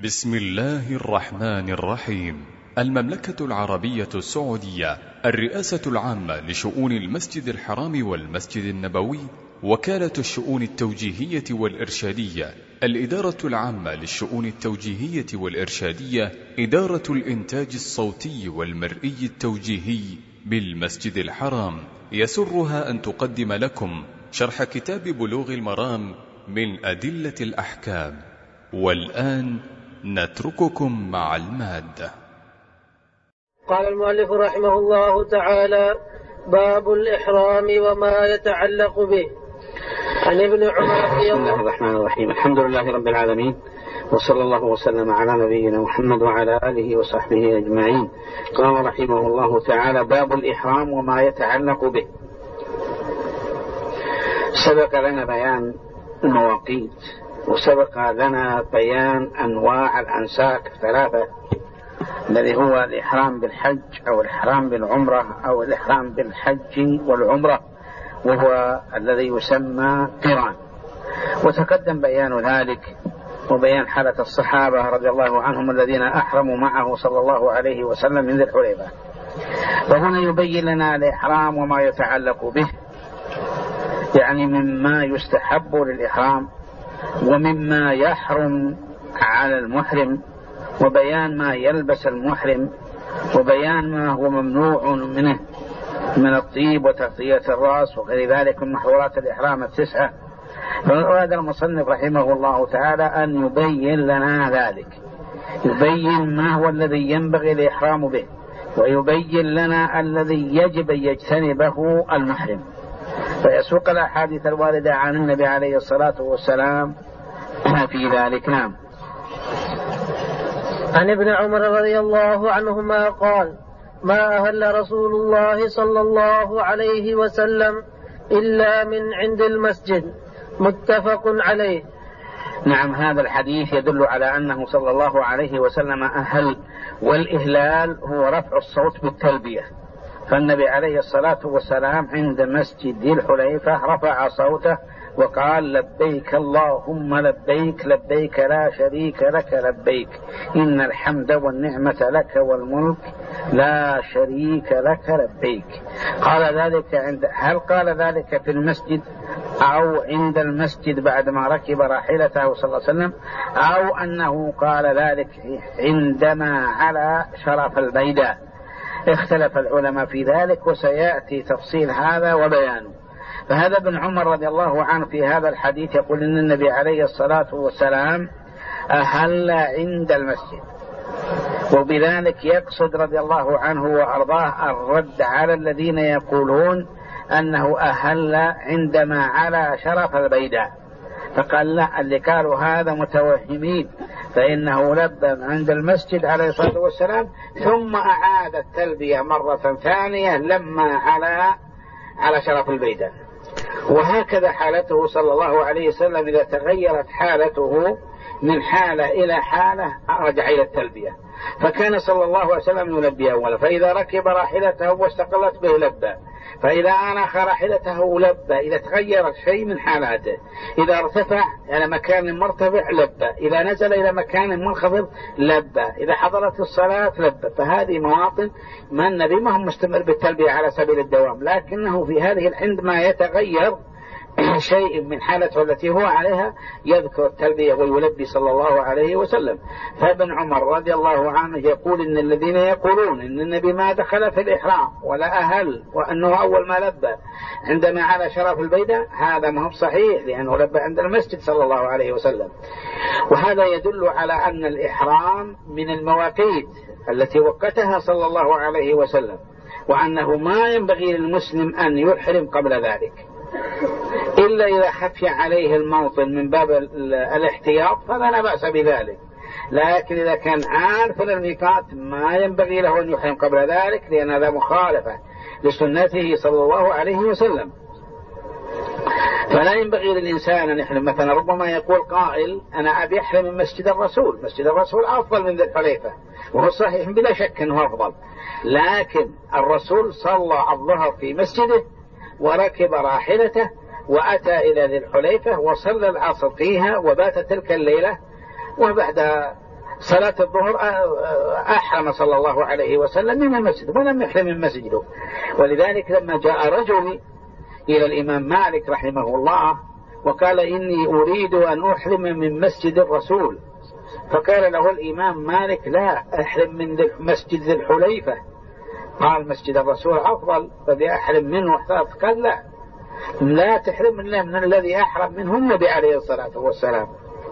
بسم الله الرحمن الرحيم. المملكة العربية السعودية، الرئاسة العامة لشؤون المسجد الحرام والمسجد النبوي، وكالة الشؤون التوجيهية والإرشادية، الإدارة العامة للشؤون التوجيهية والإرشادية، إدارة الإنتاج الصوتي والمرئي التوجيهي بالمسجد الحرام، يسرها أن تقدم لكم شرح كتاب بلوغ المرام من أدلة الأحكام. والآن نترككم مع المادة. قال المؤلف رحمه الله تعالى: باب الإحرام وما يتعلق به. عن ابن عمر. بسم الله الرحمن الرحيم. الحمد لله رب العالمين، وصلى الله وسلم على نبينا محمد وعلى آله وصحبه أجمعين. قال رحمه الله تعالى: باب الإحرام وما يتعلق به. سبق لنا بيان المواقيت، وسبق لنا بيان أنواع الأنساك الثلاثة، الذي هو الإحرام بالحج أو الإحرام بالعمرة أو الإحرام بالحج والعمرة، وهو الذي يسمى قران. وتقدم بيان ذلك وبيان حالة الصحابة رضي الله عنهم الذين أحرموا معه صلى الله عليه وسلم من ذي الحليفة. وهنا يبين لنا الإحرام وما يتعلق به، يعني مما يستحب للإحرام ومما يحرم على المحرم، وبيان ما يلبس المحرم، وبيان ما هو ممنوع منه من الطيب وتغطية الرأس وغير ذلك من محظورات الإحرام التسعة. فأراد المصنف رحمه الله تعالى أن يبين لنا ذلك، يبين ما هو الذي ينبغي الإحرام به، ويبين لنا الذي يجب أن يجتنبه المحرم، فيسوق الأحاديث الواردة عن النبي عليه الصلاة والسلام في ذلك. نعم. عن ابن عمر رضي الله عنهما قال: ما أهل رسول الله صلى الله عليه وسلم إلا من عند المسجد، متفق عليه. نعم، هذا الحديث يدل على أنه صلى الله عليه وسلم أهل، والإهلال هو رفع الصوت بالتلبية، فالنبي عليه الصلاة والسلام عند مسجد ذي الحليفة رفع صوته وقال: لبيك اللهم لبيك، لبيك لا شريك لك لبيك، إن الحمد والنعمة لك والملك لا شريك لك لبيك. قال ذلك هل قال ذلك في المسجد أو عند المسجد بعدما ركب راحلته صلى الله عليه وسلم، أو أنه قال ذلك عندما على شرف البيداء؟ اختلف العلماء في ذلك، وسيأتي تفصيل هذا وبيانه. فهذا ابن عمر رضي الله عنه في هذا الحديث يقول إن النبي عليه الصلاة والسلام أهل عند المسجد، وبذلك يقصد رضي الله عنه وأرضاه الرد على الذين يقولون أنه أهل عندما على شرف البيداء، فقال لا، اللي قالوا هذا متوهمين، فإنه لبى عند المسجد عليه الصلاة والسلام ثم أعاد التلبية مرة ثانية لما على شرف البيداء. وهكذا حالته صلى الله عليه وسلم، إذا تغيرت حالته من حالة إلى حالة رجع إلى التلبية، فكان صلى الله عليه وسلم يلبي أولا، فإذا ركب راحلته واستقلت به لبى، فإذا أنخ راحلته لبى، إذا تغير شيء من حالاته، إذا ارتفع إلى مكان مرتفع لبى، إذا نزل إلى مكان منخفض لبى، إذا حضرت الصلاة لبى. فهذه مواطن ما النبي ما هو مستمر بالتلبية على سبيل الدوام، لكنه في هذه عندما يتغير شيء من حالته التي هو عليها يذكر التلبية ويلبي صلى الله عليه وسلم. فابن عمر رضي الله عنه يقول إن الذين يقولون إن النبي ما دخل في الإحرام ولا أهل، وأنه أول ما لبى عندما على شرف البيداء، هذا ما هو صحيح، لأنه لبى عند المسجد صلى الله عليه وسلم. وهذا يدل على أن الإحرام من المواقيت التي وقتها صلى الله عليه وسلم، وأنه ما ينبغي للمسلم أن يحرم قبل ذلك إلا إذا خفي عليه الموطن من باب الاحتياط فلا بأس بذلك، لكن إذا كان عارف الميقات ما ينبغي له أن يحرم قبل ذلك، لأن هذا مخالفة لسنته صلى الله عليه وسلم. فلا ينبغي للإنسان أن يحرم. مثلا ربما يقول قائل: أنا أبي أحرم من مسجد الرسول، مسجد الرسول أفضل من ذي الحليفة، وهو صحيح بلا شك أنه أفضل، لكن الرسول صلى الظهر في مسجده وركب راحلته وأتى إلى ذي الحليفة وصلى العصر فيها وبات تلك الليلة، وبعد صلاة الظهر أحرم صلى الله عليه وسلم من المسجد ولم يحرم من مسجده. ولذلك لما جاء رجل إلى الإمام مالك رحمه الله وقال إني أريد أن أحرم من مسجد الرسول، فقال له الإمام مالك لا، أحرم من مسجد ذي الحليفة. قال مسجد الرسول أفضل فبي أحرم منه. قال لا، لا تحرم إلا من الذي أحرم منه النبي عليه الصلاة والسلام.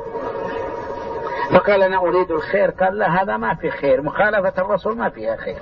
فقال أنا أريد الخير. قال لا، هذا ما في خير، مخالفة الرسول ما فيها خير،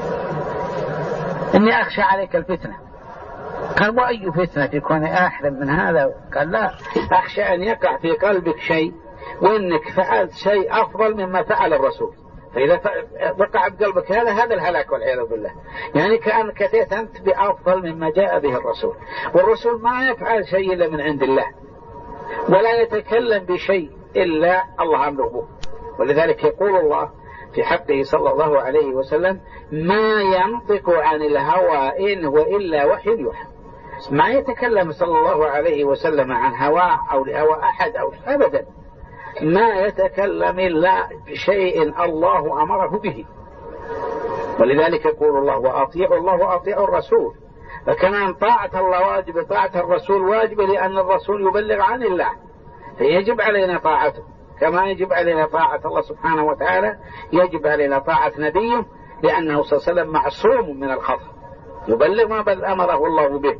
إني أخشى عليك الفتنة. قال وأي فتنة يكون أحرم من هذا؟ قال لا، أخشى أن يقع في قلبك شيء وإنك فعلت شيء أفضل مما فعل الرسول، فإذا وقع بقلبك هذا الهلاك والعياذ بالله. يعني كأنك أتيت أنت بأفضل مما جاء به الرسول، والرسول ما يفعل شيء إلا من عند الله، ولا يتكلم بشيء إلا الله أمره به. ولذلك يقول الله في حقه صلى الله عليه وسلم ما ينطق عن الهوى إن هو إلا وحي يوحى. ما يتكلم صلى الله عليه وسلم عن هواه أو لهوى أحد أو أبدا، ما يتكلم إلا بشيء الله أمره به. ولذلك يقول الله وأطيعوا الله وأطيعوا الرسول. فكمان طاعة الله واجبة، طاعة الرسول واجبة، لأن الرسول يبلغ عن الله فيجب علينا طاعته، كما يجب علينا طاعة الله سبحانه وتعالى يجب علينا طاعة نبيه، لأنه صلى الله عليه وسلم معصوم من الخطأ، يبلغ ما بل أمره الله به.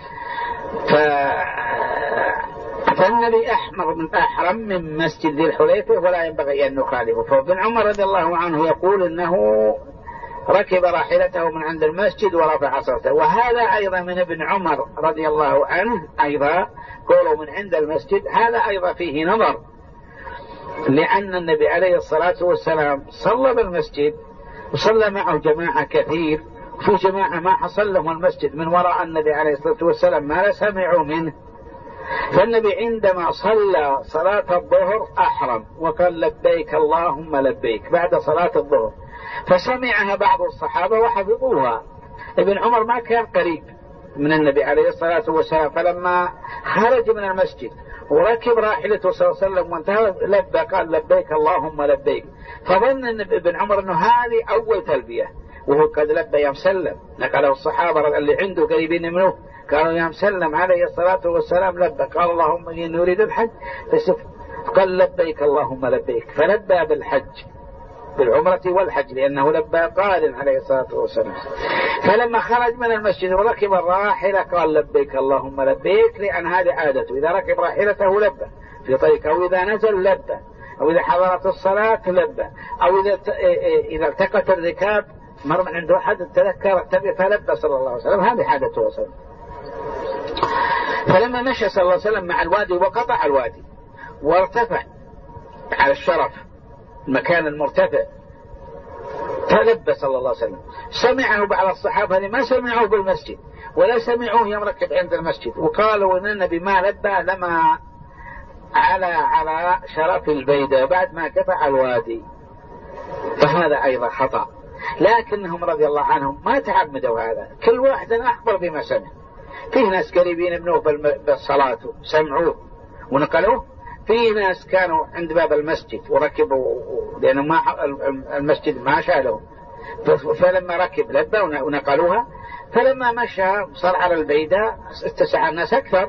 فالنبي أحرم من مسجد ذي الحليفة ولا ينبغي أن نخالفه. فابن عمر رضي الله عنه يقول إنه ركب راحلته من عند المسجد ورفع صوته، وهذا أيضا من ابن عمر رضي الله عنه أيضا قوله من عند المسجد، هذا أيضا فيه نظر، لأن النبي عليه الصلاة والسلام صلى بالمسجد وصلى معه جماعة كثير، في جماعة ما حصل لهم المسجد من وراء النبي عليه الصلاة والسلام ما سمعوا منه. فالنبي عندما صلى صلاة الظهر أحرم وقال لبيك اللهم لبيك بعد صلاة الظهر، فسمعها بعض الصحابة وحفظوها. ابن عمر ما كان قريب من النبي عليه الصلاة والسلام، فلما خرج من المسجد وركب راحلته صلى الله عليه وسلم وانتهى لبى قال لبيك اللهم لبيك، فظن ابن عمر أنه هذه أول تلبية وهو قد لبى يا مسلم. نقله الصحابة اللي عنده قريبين منه قالوا يا مسلم عليه الصلاة والسلام لبى، قال اللهم إني نريد الحج، قال لبيك اللهم لبيك، فلبى بالحج بالعمرة والحج لأنه لبى قال عليه الصلاة والسلام. فلما خرج من المسجد وركب الراحلة قال لبيك اللهم لبيك، لأن هذه عادته إذا ركب راحلته لبى في طريق، أو إذا نزل لبى، أو إذا حضرت الصلاة لبى، أو إذا التقت الركاب مر من عنده أحد تذكر فلبى صلى الله عليه وسلم، هذه عادته صلى. فلما مشى صلى الله عليه وسلم مع الوادي وقطع الوادي وارتفع على الشرف المكان المرتفع فلبى صلى الله عليه وسلم. سمعه بعض الصحابة ما سمعوه بالمسجد ولا سمعوه يمركب عند المسجد، وقالوا ان النبي ما لبى لما على شرف البيدة بعد ما قطع الوادي، فهذا ايضا خطأ. لكنهم رضي الله عنهم ما تعمدوا هذا، كل واحد اخبر بما سمع. فيه ناس قريبين منه بالصلاة سمعوه ونقلوه، في ناس كانوا عند باب المسجد وركبوا لأنه ما المسجد ما شالوا، فلما ركب لبى ونقلوها. فلما مشى صار على البيداء اتسع الناس أكثر،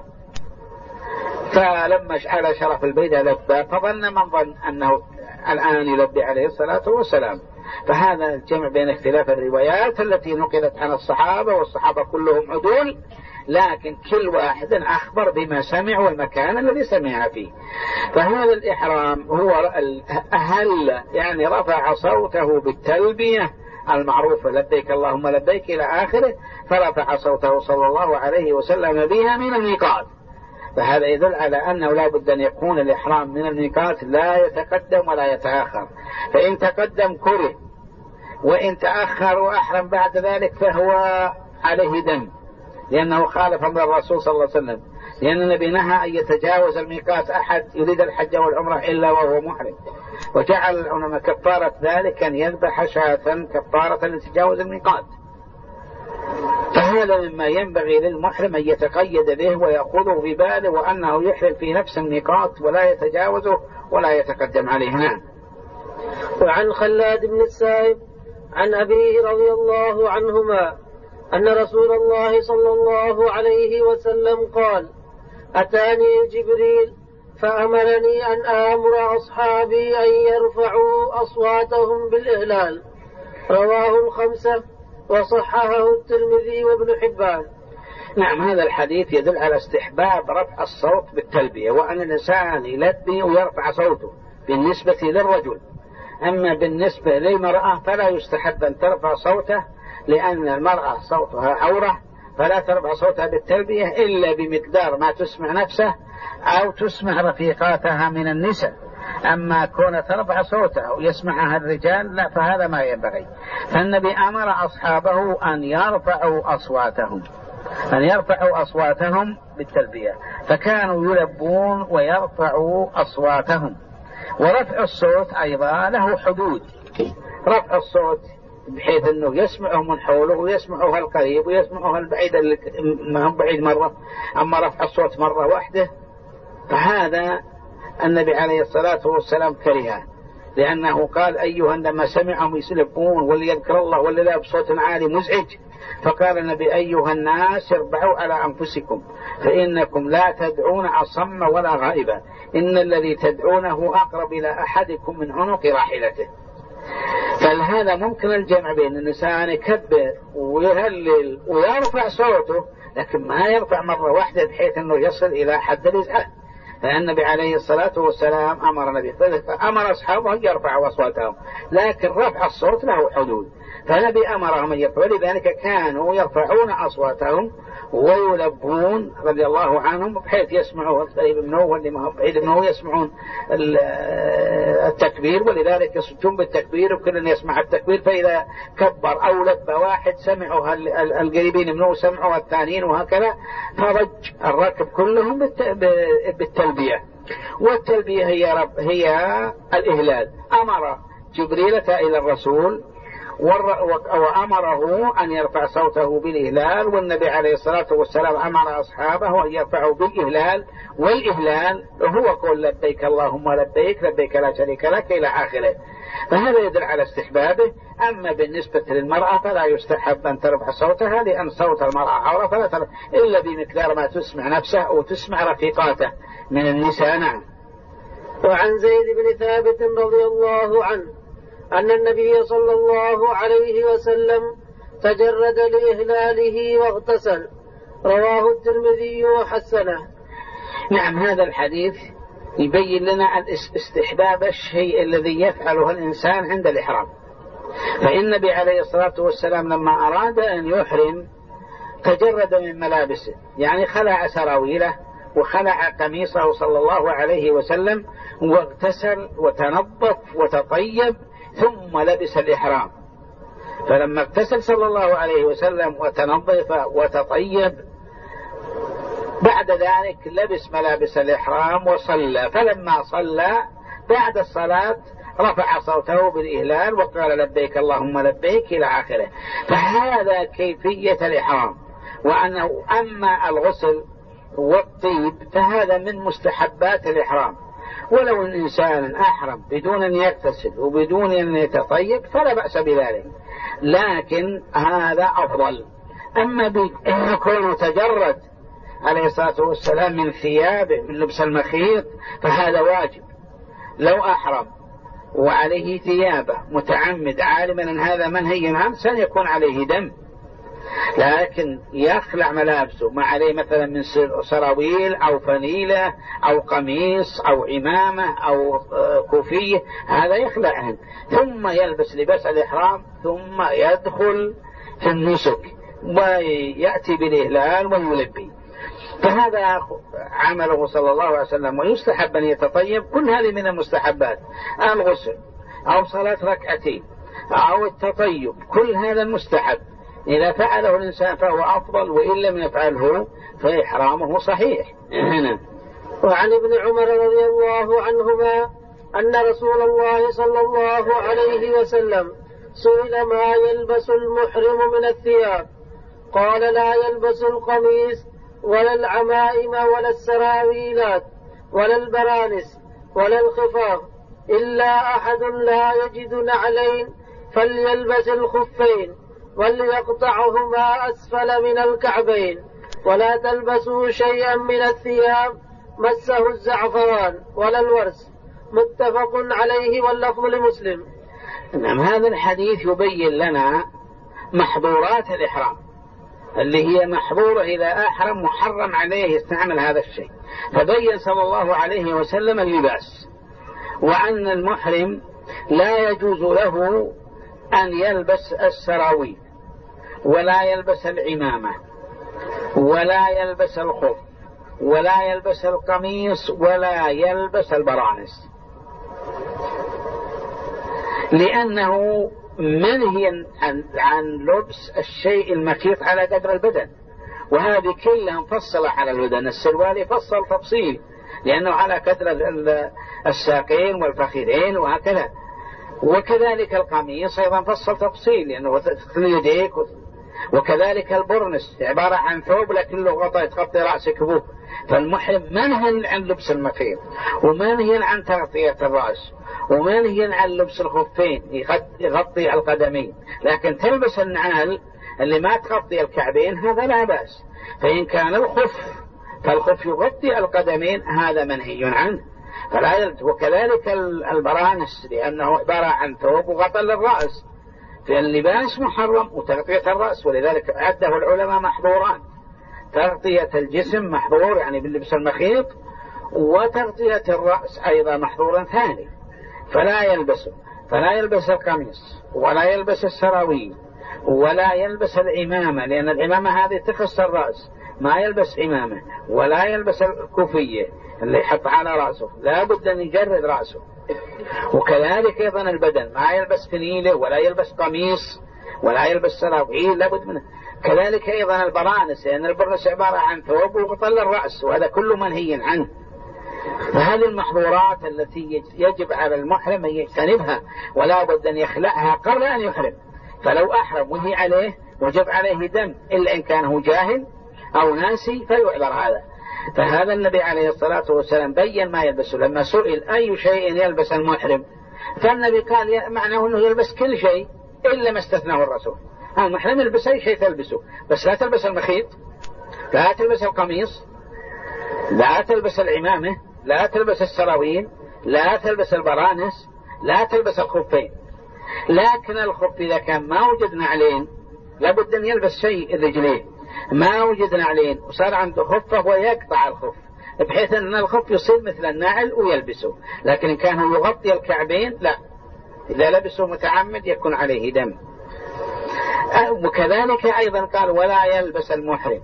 فلما على شرف البيداء لبى، فظن من ظن أنه الآن يلبي عليه الصلاة والسلام. فهذا الجمع بين اختلاف الروايات التي نقلت عن الصحابة، والصحابة كلهم عدول، لكن كل واحد أخبر بما سمع والمكان الذي سمع فيه. فهذا الإحرام هو أهل، يعني رفع صوته بالتلبية المعروفة لبيك اللهم لبيك إلى آخره، فرفع صوته صلى الله عليه وسلم بها من الميقات. فهذا يدل على أنه لا بد أن يكون الإحرام من الميقات لا يتقدم ولا يتأخر، فإن تقدم كره وإن تأخر وأحرم بعد ذلك فهو عليه دم، لأنه خالف أمر الرسول صلى الله عليه وسلم، لأن النبي نهى أن يتجاوز الميقات أحد يريد الحج والعمرة إلا وهو محرم، وجعل العلماء كفارة ذلك أن يذبح شاة كفارة لتجاوز الميقات. فهذا مما ينبغي للمحرم أن يتقيد به ويأخذه في باله، وأنه يحرم في نفس الميقات ولا يتجاوزه ولا يتقدم عليه. نعم. وعن خلاد بن السائب عن أبيه رضي الله عنهما أن رسول الله صلى الله عليه وسلم قال: أتاني جبريل فأمرني أن آمر أصحابي أن يرفعوا أصواتهم بالإهلال. رواه الخمسة وصححه الترمذي وابن حبان. نعم، هذا الحديث يدل على استحباب رفع الصوت بالتلبية، وأن الإنسان يلبي ويرفع صوته بالنسبة للرجل. أما بالنسبة للمرأة فلا يستحب أن ترفع صوته، لأن المرأة صوتها عورة، فلا ترفع صوتها بالتلبية إلا بمقدار ما تسمع نفسه أو تسمع رفيقاتها من النساء. أما كون ترفع صوتها ويسمعها الرجال لا، فهذا ما ينبغي. فالنبي أمر أصحابه أن يرفعوا أصواتهم بالتلبية، فكانوا يلبون ويرفعوا أصواتهم. ورفع الصوت أيضا له حدود. رفع الصوت بحيث أنه يسمعه من حوله ويسمعه القريب ويسمعه البعيد اللي ما هم بعيد مرة. أما رفع الصوت مرة واحدة فهذا النبي عليه الصلاة والسلام كرهه، لأنه قال: أيها لما سمعهم يسلبون واللي يذكر الله واللي لا بصوت عالي مزعج، فقال النبي: أيها الناس اربعوا على أنفسكم فإنكم لا تدعون أصم ولا غائبا، إن الذي تدعونه أقرب إلى أحدكم من عنق راحلته. فهذا ممكن الجمع بين الإنسان يكبر ويهلل ويرفع صوته، لكن ما يرفع مرة واحدة بحيث أنه يصل إلى حد الإزعاج. فالنبي عليه الصلاة والسلام أمر أصحابه أن يرفعوا أصواتهم، لكن رفع الصوت له حدود، فالنبي أمرهم أن يرفعوا. لذلك كانوا يرفعون أصواتهم ويلبون رضي الله عنهم بحيث يسمعوا القريب منه واللي ما هو بعيد منه يسمعون التكبير، ولذلك يصدون بالتكبير وكل يسمع التكبير، فإذا كبر أو لب واحد سمعوا القريبين منه سمعوا الثانيين، وهكذا فرج الركب كلهم بالتلبية. والتلبية هي الإهلال. أمر جبريل إلى الرسول وأمره أن يرفع صوته بالإهلال، والنبي عليه الصلاة والسلام أمر أصحابه أن يرفعوا بالإهلال، والإهلال هو قول: لبيك اللهم لبيك لبيك لا شريك لك إلى آخره. فهذا يدل على استحبابه. أما بالنسبة للمرأة فلا يستحب أن ترفع صوتها، لأن صوت المرأة عورة، فلا ترفع إلا بمقدار ما تسمع نفسه أو تسمع رفيقاته من النساء. نعم. وعن زيد بن ثابت رضي الله عنه أن النبي صلى الله عليه وسلم تجرد لإهلاله واغتسل. رواه الترمذي وحسنه. نعم، هذا الحديث يبين لنا استحباب الشيء الذي يفعله الإنسان عند الإحرام. فالنبي عليه الصلاة والسلام لما أراد أن يحرم تجرد من ملابسه، يعني خلع سراويله وخلع قميصه صلى الله عليه وسلم، واغتسل وتنظف وتطيب ثم لبس الإحرام. فلما اغتسل صلى الله عليه وسلم وتنظف وتطيب بعد ذلك لبس ملابس الإحرام وصلى. فلما صلى بعد الصلاة رفع صوته بالإهلال وقال: لبيك اللهم لبيك إلى آخره. فهذا كيفية الإحرام. وأنه أما الغسل والطيب فهذا من مستحبات الإحرام. ولو الإنسان أحرم بدون أن يغتسل وبدون أن يتطيب فلا بأس بذلك، لكن هذا أفضل. أما بكونه تجرد عليه الصلاة والسلام من ثيابه من لبس المخيط فهذا واجب. لو أحرم وعليه ثيابه متعمد عالما أن هذا منهي عنه سيكون عليه دم، لكن يخلع ملابسه ما عليه مثلا من سراويل أو فنيلة أو قميص أو عمامة أو كوفية، هذا يخلعهن ثم يلبس لباس الإحرام ثم يدخل في النسك ويأتي بالإهلال ويلبي. فهذا عمله صلى الله عليه وسلم. ويستحب أن يتطيب. كل هذه من المستحبات، الغسل أو صلاة ركعتين أو التطيب، كل هذا المستحب. إذا فعله الإنسان فهو أفضل، وإن لم يفعله فإحرامه صحيح. وعن ابن عمر رضي الله عنهما أن رسول الله صلى الله عليه وسلم سئل: ما يلبس المحرم من الثياب؟ قال: لا يلبس القميص ولا العمائم ولا السراويلات ولا البرانس ولا الخفاف إلا أحد لا يجد نعلين فليلبس الخفين وليقطعهما أسفل من الكعبين، ولا تلبسوا شيئا من الثياب مسه الزعفران ولا الورس. متفق عليه واللفظ لمسلم. نعم، هذا الحديث يبين لنا محظورات الإحرام اللي هي محظورة إذا أحرم محرم عليه يستعمل هذا الشيء. فبين صلى الله عليه وسلم اللباس، وأن المحرم لا يجوز له أن يلبس السراويل ولا يلبس العمامة ولا يلبس الخف ولا يلبس القميص ولا يلبس البرانس، لأنه منهي عن لبس الشيء المخيط على قدر البدن، وهذه كلها مفصلة على البدن. السروال يفصل تفصيل لأنه على قدر الساقين والفخذين وهكذا، وكذلك القميص أيضا فصل تفصيل لأنه يديك، وكذلك البرنس عبارة عن ثوب لكنه غطاء تغطي رأسك به. فالمحرم منهي عن لبس المخيط، ومنهي عن تغطية الرأس، ومنهي عن لبس الخفين يغطي القدمين، لكن تلبس النعال اللي ما تغطي الكعبين هذا لا بأس. فإن كان الخف فالخف يغطي القدمين هذا منهي عنه فلا يلبس. وكذلك البرانس لأنه عبارة عن ثوب وغطى للرأس، فاللباس محرم وتغطية الرأس، ولذلك عده العلماء محظوران: تغطية الجسم محظور يعني باللبس المخيط، وتغطية الرأس أيضا محظورا ثاني. فلا يلبس القميص ولا يلبس السراويل ولا يلبس العمامة، لأن العمامة هذه تخص الرأس، ما يلبس عمامة، ولا يلبس الكوفية اللي يحط على رأسه، لا بد أن يجرد رأسه. وكذلك أيضا البدن ما يلبس فنيلة ولا يلبس قميص ولا يلبس سراويل، لا بد منه. كذلك أيضا البرانس، لأن البرنس عبارة عن ثوب وغطى الرأس، وهذا كله منهي عنه. فهذه المحظورات التي يجب على المحرم أن يجتنبها، ولا بد أن يخلعها قبل أن يحرم. فلو أحرم وهي عليه وجب عليه دم، إلا إن كان هو جاهل أو ناسي فيعذر هذا. فهذا النبي عليه الصلاة والسلام بين ما يلبسه. لما سئل أي شيء يلبس المحرم، فالنبي قال معناه أنه يلبس كل شيء إلا ما استثناه الرسول. المحرم يلبس أي شيء تلبسه، بس لا تلبس المخيط، لا تلبس القميص، لا تلبس العمامة، لا تلبس السراويل، لا تلبس البرانس، لا تلبس الخفين. لكن الخف إذا كان ما وجد نعلين لابد أن يلبس شيء الرجلين. ما وجد نعلين وصار عنده خف فهو يقطع الخف بحيث أن الخف يصير مثل النعل ويلبسه، لكن إن كان يغطي الكعبين لا، إذا لبسه متعمد يكون عليه دم. وكذلك أيضا قال ولا يلبس المحرم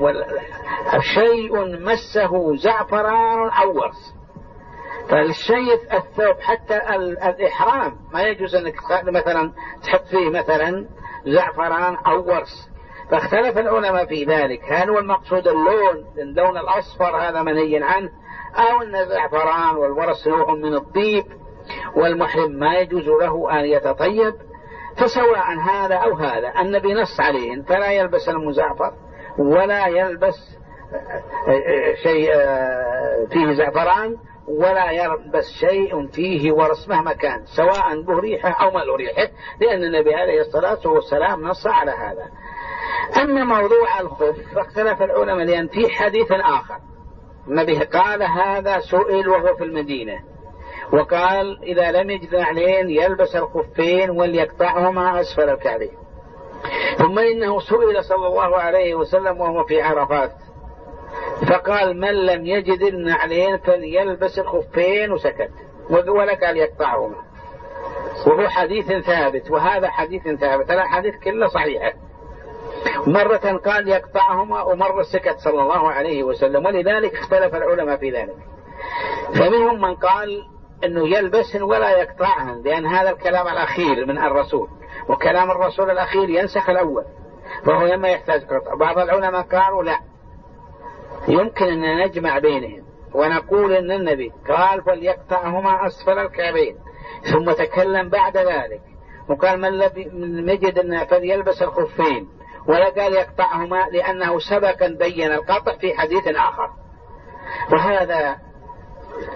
شيء مسه زعفران أو ورس. فالشيء الثوب حتى الإحرام ما يجوز أنك مثلا تحط فيه مثلا زعفران أو ورس. فاختلف العلماء في ذلك، هل هو المقصود اللون الأصفر هذا منهي عنه، أو أن الزعفران والورس نوع من الطيب والمحرم ما يجوز له أن يتطيب. فسواء هذا أو هذا النبي نص عليهم، فلا يلبس المزعفر ولا يلبس شيء فيه زعفران ولا يلبس شيء فيه ورس مهما كان، سواء به ريحه أو ما له ريحه، لأن النبي عليه الصلاة والسلام نص على هذا. أما موضوع الخف فاختلف العلماء، لأن في حديث آخر النبي قال هذا سئل وهو في المدينة وقال إذا لم يجد نعلين يلبس الخفين وليقطعهما أسفل الكعبين. ثم إنه سئل صلى الله عليه وسلم وهو في عرفات فقال من لم يجد النعلين فليلبس الخفين وسكت، ولا قال يقطعهما، وهو حديث ثابت وهذا حديث ثابت، الحديث كله صحيحة. مرة قال يقطعهما ومرة سكت صلى الله عليه وسلم، ولذلك اختلف العلماء في ذلك. فمنهم من قال انه يلبسن ولا يقطعهن، لان هذا الكلام الاخير من الرسول، وكلام الرسول الاخير ينسخ الاول فهو لما يحتاج قطع. بعض العلماء قالوا لا، يمكن ان نجمع بينهم ونقول ان النبي قال فليقطعهما اسفل الكعبين، ثم تكلم بعد ذلك وقال من لم يجد فليلبس الخفين، ولا قال يقطعهما لانه سبقا بين القطع في حديث اخر. وهذا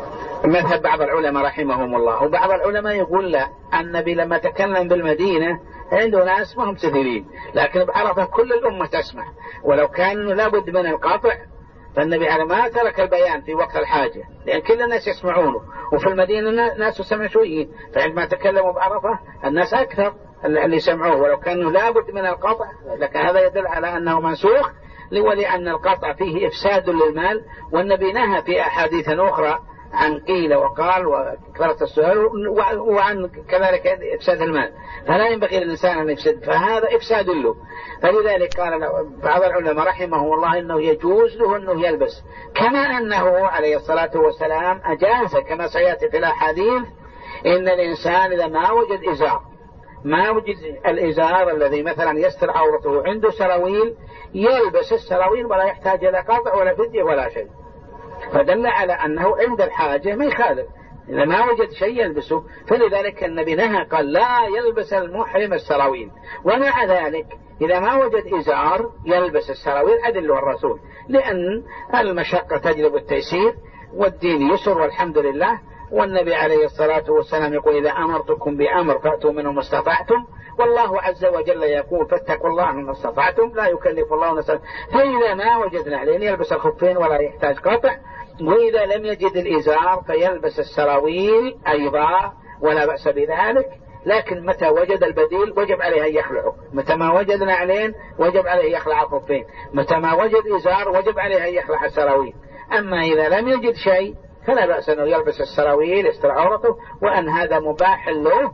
مذهب بعض العلماء رحمهم الله. وبعض العلماء يقول لا، النبي لما تكلم بالمدينة عنده ناس ما هم كثيرين، لكن بعرفة كل الأمة تسمع، ولو كان لابد من القطع فالنبي على ما ترك البيان في وقت الحاجة، لأن كل الناس يسمعونه، وفي المدينة ناس سمع شوية، فعندما تكلموا بعرفة الناس أكثر اللي سمعوه، ولو كانوا لابد من القطع لكن هذا يدل على أنه منسوخ، ولأن القطع فيه إفساد للمال، والنبي نهى في أحاديث أخرى عن قيل وقال وكثرة السؤال وعن كذلك إفساد المال، فلا ينبغي للإنسان أن يفسد، فهذا إفساد له. فلذلك قال بعض العلماء رحمه الله إنه يجوز له أنه يلبس، كما أنه عليه الصلاة والسلام أجاز كما سيأتي في الأحاديث إن الإنسان إذا ما وجد إزار، ما وجد الإزار الذي مثلا يستر عورته عنده سراويل، يلبس السراويل ولا يحتاج إلى قطع ولا فدية ولا شيء، فدل على أنه عند الحاجة ما يخالف، إذا ما وجد شيء يلبسه. فلذلك النبي نهى قال لا يلبس المحرم السراويل، ومع ذلك إذا ما وجد إزار يلبس السراويل، أدله الرسول، لأن المشقة تجلب التيسير والدين يسر والحمد لله. والنبي عليه الصلاة والسلام يقول إذا أمرتكم بأمر فأتوا منه ما استطعتم، والله عز وجل يقول فاتقوا الله ما استطعتم، لا يكلف الله نفسا. فإذا ما وجد نعلين يلبس الخفين ولا يحتاج قطع، وإذا لم يجد الإزار فيلبس السراويل أيضا ولا بأس بذلك، لكن متى وجد البديل وجب عليه أن يخلعه، متى ما وجد نعلين وجب عليه يخلع الخفين، متى ما وجد إزار وجب عليه أن يخلع السراويل. أما إذا لم يجد شيء فلا بأس أنه يلبس السراويل يستر عورته، وأن هذا مباح له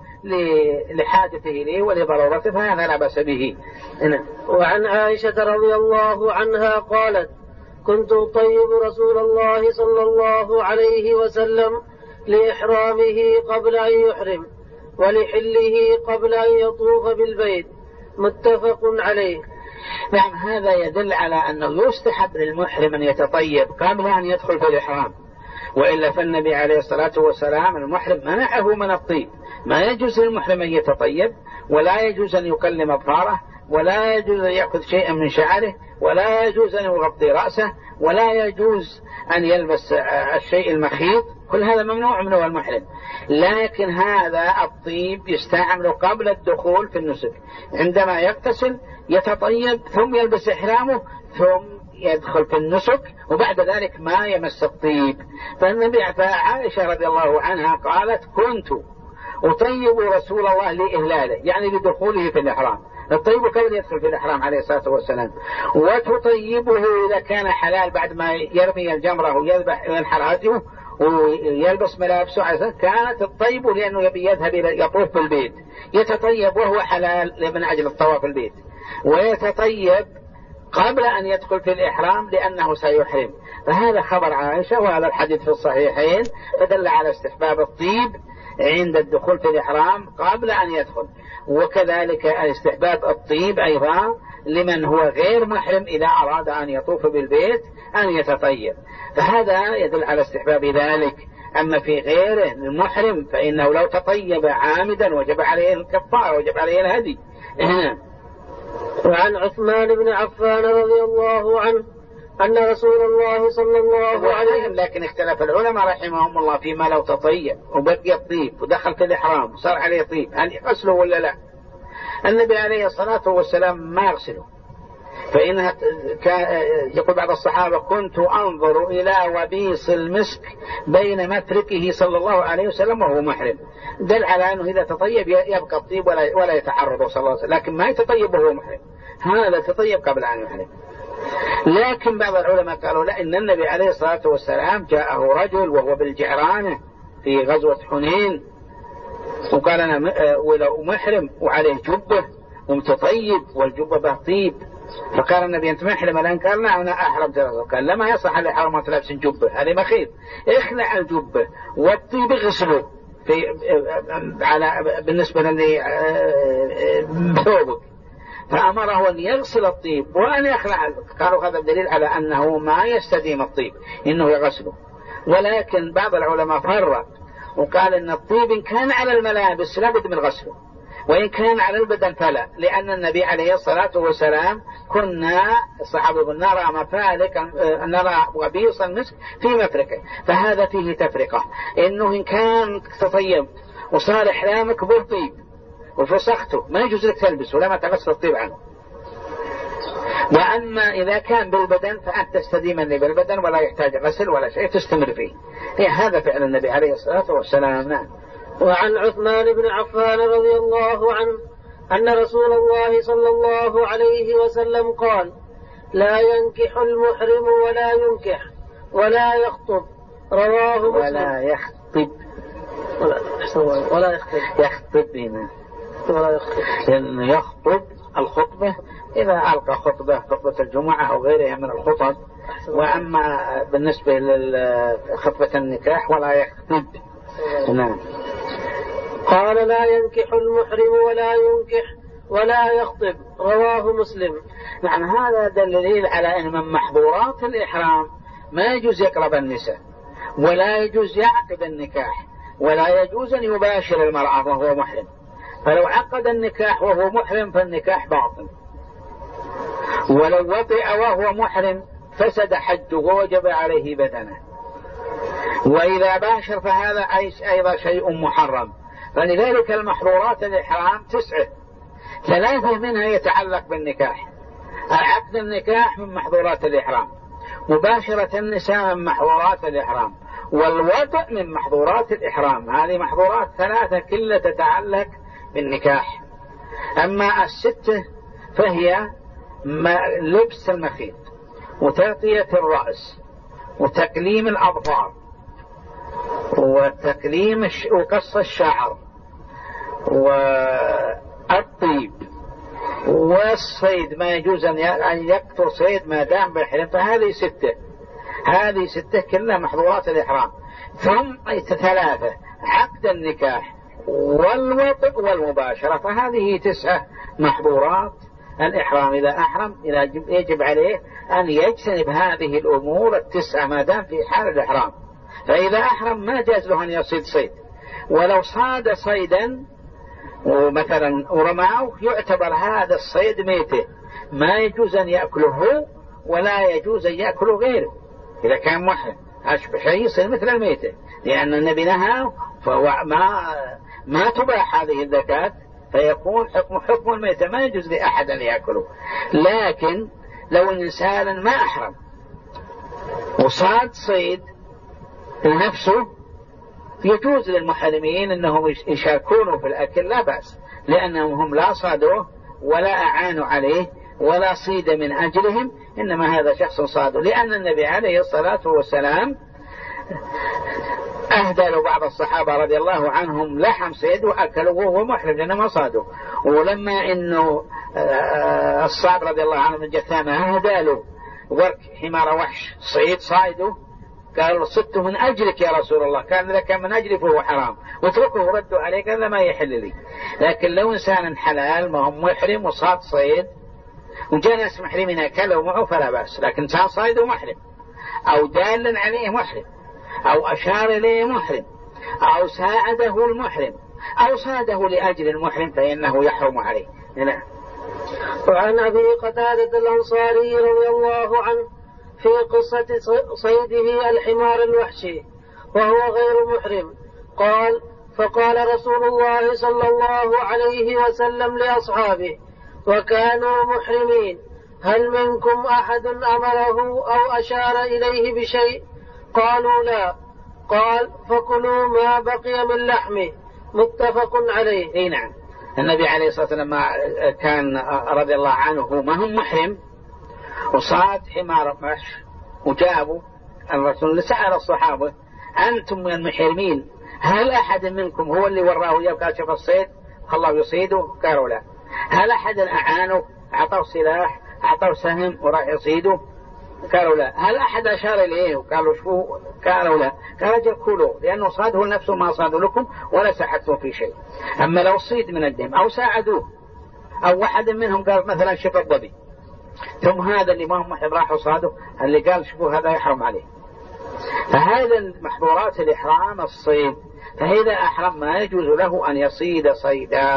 لحاجته ليه ولضرورته، فهذا لا بأس به. وعن عائشة رضي الله عنها قالت كنت أطيب رسول الله صلى الله عليه وسلم لإحرامه قبل أن يحرم ولحله قبل أن يطوف بالبيت، متفق عليه. نعم، هذا يدل على أنه يستحب للمحرم أن يتطيب قبل أن يدخل في الإحرام، وإلا فالنبي عليه الصلاة والسلام المحرم منعه من الطيب، ما يجوز للمحرم أن يتطيب، ولا يجوز أن يكلم أظفاره، ولا يجوز أن يأخذ شيئا من شعره، ولا يجوز أن يغطي رأسه، ولا يجوز أن يلبس الشيء المخيط، كل هذا ممنوع منه المحرم. لكن هذا الطيب يستعمل قبل الدخول في النسك، عندما يغتسل يتطيب ثم يلبس إحرامه ثم يدخل في النسك، وبعد ذلك ما يمس الطيب. فعائشة رضي الله عنها قالت كنت أطيب رسول الله لإهلاله، يعني لدخوله في الإحرام، الطيب قبل يدخل في الإحرام عليه الصلاة والسلام، وتطيبه إذا كان حلال بعد ما يرمي الجمرة ويذبح ينحر هديه ويلبس ملابسه، كانت الطيب لأنه يبي يذهب يطوف بالبيت، يتطيب وهو حلال من أجل الطواف البيت، ويتطيب قبل أن يدخل في الإحرام لأنه سيحرم. فهذا خبر عائشة، وهذا الحديث في الصحيحين، فدل على استحباب الطيب عند الدخول في الإحرام قبل أن يدخل، وكذلك استحباب الطيب أيضا لمن هو غير محرم إذا أراد أن يطوف بالبيت أن يتطيب، فهذا يدل على استحباب ذلك. أما في غيره المحرم فإنه لو تطيب عامدا وجب عليه الكفارة وجب عليه الهدي. وعن عثمان بن عفان رضي الله عنه أن رسول الله صلى الله عليه وسلم، لكن اختلف العلماء رحمهم الله فيما لو تطيب وبقي الطيب ودخل في الإحرام وصار عليه طيب هل يغسله ولا لا؟ النبي عليه الصلاة والسلام ما يغسله، فإنها يقول بعض الصحابة كنت أنظر إلى وبيص المسك بين متركه صلى الله عليه وسلم وهو محرم، دل على أنه إذا تطيب يبقى الطيب ولا يتعرض صلى الله عليه وسلم، لكن ما يتطيب وهو محرم، هذا تطيب قبل أن يحرم. لكن بعض العلماء قالوا لا، إن النبي عليه الصلاة والسلام جاءه رجل وهو بالجعرانة في غزوة حنين وقال أنا ولو محرم وعليه جبة ومتطيب والجبة به طيب، فقال النبي أنت محرم الآن؟ قال نعم أنا أحرمت. قال لما يصح الإحرام وأنت لابس جبة، هذه مخيط، اخلع الجبة والطيب اغسله بالنسبة للي بثوبك، فأمره أن يغسل الطيب وأن يخلع. قالوا هذا الدليل على أنه ما يستديم الطيب، إنه يغسله. ولكن بعض العلماء فرق وقال إن الطيب إن كان على الملابس لابد من غسله، وإن كان على البدن فلا، لأن النبي عليه الصلاة والسلام كنا الصحابة نرى مفالك، نرى وبيص المسك في مفركه، فهذا فيه تفرقة، إنه إن كان تطيب وصار إحرامك بالطيب وفسخته ما يجوز لك تلبسه لما تغسل الطيب عنه. وأما إذا كان بالبدن فأنت تستديم اللي بالبدن ولا يحتاج غسل ولا شيء، تستمر فيه. هذا فعل النبي عليه الصلاة والسلام. نعم. وعن عثمان بن عفان رضي الله عنه أن رسول الله صلى الله عليه وسلم قال: لا ينكح المحرم ولا ينكح ولا يخطب، رواه مسلم. ولا يخطب ولا يخطب ولا يخطب الخطبة إذا ألقى خطبة الجمعة أو غيرها من الخطب. وأما بالنسبة لخطبة النكاح ولا يخطب. نعم. قال: لا ينكح المحرم ولا ينكح ولا يخطب، رواه مسلم. نعم. هذا دليل على أن من محظورات الإحرام ما يجوز يقرب النساء، ولا يجوز يعقد النكاح، ولا يجوز أن يباشر المرأة وهو محرم. فلو عقد النكاح وهو محرم فالنكاح باطل، ولو وطئ وهو محرم فسد حجه ووجب عليه بدنه. وإذا باشر فهذا أيضا شيء محرم. فلذلك المحظورات الإحرام 9، 3 منها يتعلق بالنكاح. عقد النكاح من محظورات الإحرام، مباشرة النساء من محظورات الإحرام، والوطئ من محظورات الإحرام. هذه محظورات 3 كلها تتعلق بالنكاح. أما 6 فهي لبس المخيط، وتغطية الرأس، وتكليم الأظفار، وتكليم وقص الشعر، والطيب، والصيد. ما يجوز أن يقتل صيد ما دام بالحرم. فهذه 6، هذه 6 كلها محظورات الإحرام. ثم 3 عقد النكاح والوطئ والمباشرة، فهذه 9 محظورات الإحرام. إذا أحرم يجب عليه أن يجتنب هذه الأمور 9 ما دام في حال الإحرام. فإذا أحرم ما جاز له أن يصيد صيد، ولو صاد صيدا ومثلا ورماه يعتبر هذا الصيد ميته، ما يجوز أن يأكله ولا يجوز أن يأكله غيره إذا كان محرم. أشبه شيء يصير مثل الميته، لأن النبي نهى، فهو ما تباح هذه الزكاة، فيكون حكم الميتة، ما يجوز لأحد أن يأكله. لكن لو إنسان ما أحرم وصاد صيد لنفسه يجوز للمحرمين أنهم يشاركونه في الأكل، لا بأس، لأنهم هم لا صادوه ولا أعانوا عليه ولا صيد من أجلهم، إنما هذا شخص صادوا. لأن النبي عليه الصلاة والسلام أهدى له بعض الصحابة رضي الله عنهم لحم صيد وأكلوا وهو محرم لأنه ما صادوا. ولما إنه الصعب رضي الله عنه من جثامة أهدى له ورك حمار وحش صيد صايده، قال: صدته من أجلك يا رسول الله. كان إذا كان من أجلي فهو حرام، واتركه ردوا عليه، قال: ما يحل لي. لكن لو إنسان حلال ما هو محرم وصاد صيد وجاء ناس محرمين أكلوا معه فلا بأس. لكن إنسان صيد ومحرم، أو دال عليه محرم، أو أشار إليه محرم، أو ساعده المحرم، أو صاده لأجل المحرم، فإنه يحرم عليه. نعم. وعن أبي قتادة الأنصاري رضي الله عنه في قصة صيده الحمار الوحشي وهو غير محرم قال: فقال رسول الله صلى الله عليه وسلم لأصحابه وكانوا محرمين: هل منكم أحد أمره أو أشار إليه بشيء؟ قالوا: لا. قال: فكلوا ما بقي من لحمه، متفق عليه. نعم. النبي عليه الصلاة والسلام كان رضي الله عنه ما هم محرم وصاد حمار وحش، وجابوا الرسول سأل الصحابة: أنتم من المحرمين هل أحد منكم هو اللي وراه يبقى شاف الصيد خلاه يصيده؟ قالوا: لا. هل أحد أعانه، أعطاه سلاح، أعطاه سهم وراح يصيده؟ قالوا: لا. هل أحد أشار إليه وقالوا شو؟ قالوا: لا. قال: أجل كلوا، لأنه صاده نفسه ما صادوا لكم ولا ساعدتم في شيء. أما لو صيد من الدم أو ساعدوه، أو واحد منهم قال مثلا شوف الضبي، ثم هذا اللي ما هم محرم راحوا صادوا، اللي قال شوفوا هذا يحرم عليه. فهذا محظورات الإحرام الصيد. فإذا أحرم ما يجوز له أن يصيد صيدا،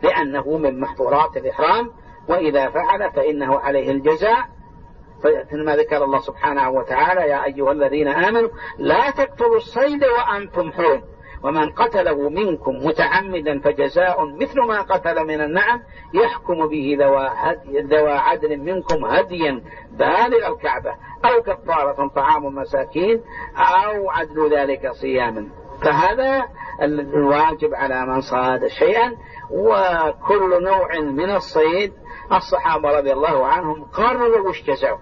لأنه من محظورات الإحرام، وإذا فعل فإنه عليه الجزاء. فما ذكر الله سبحانه وتعالى: يا أيها الذين آمنوا لا تقتلوا الصيد وأنتم حرم ومن قتله منكم متعمدا فجزاء مثل ما قتل من النعم يحكم به ذوى عدل منكم هديا بالغ الكعبة أو كفارة طعام مساكين أو عدل ذلك صياما. فهذا الواجب على من صاد شيئا. وكل نوع من الصيد الصحابة رضي الله عنهم قرروا وش جزاؤه.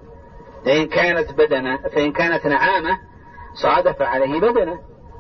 فإن كانت نعامة صاد فعليه بدنة،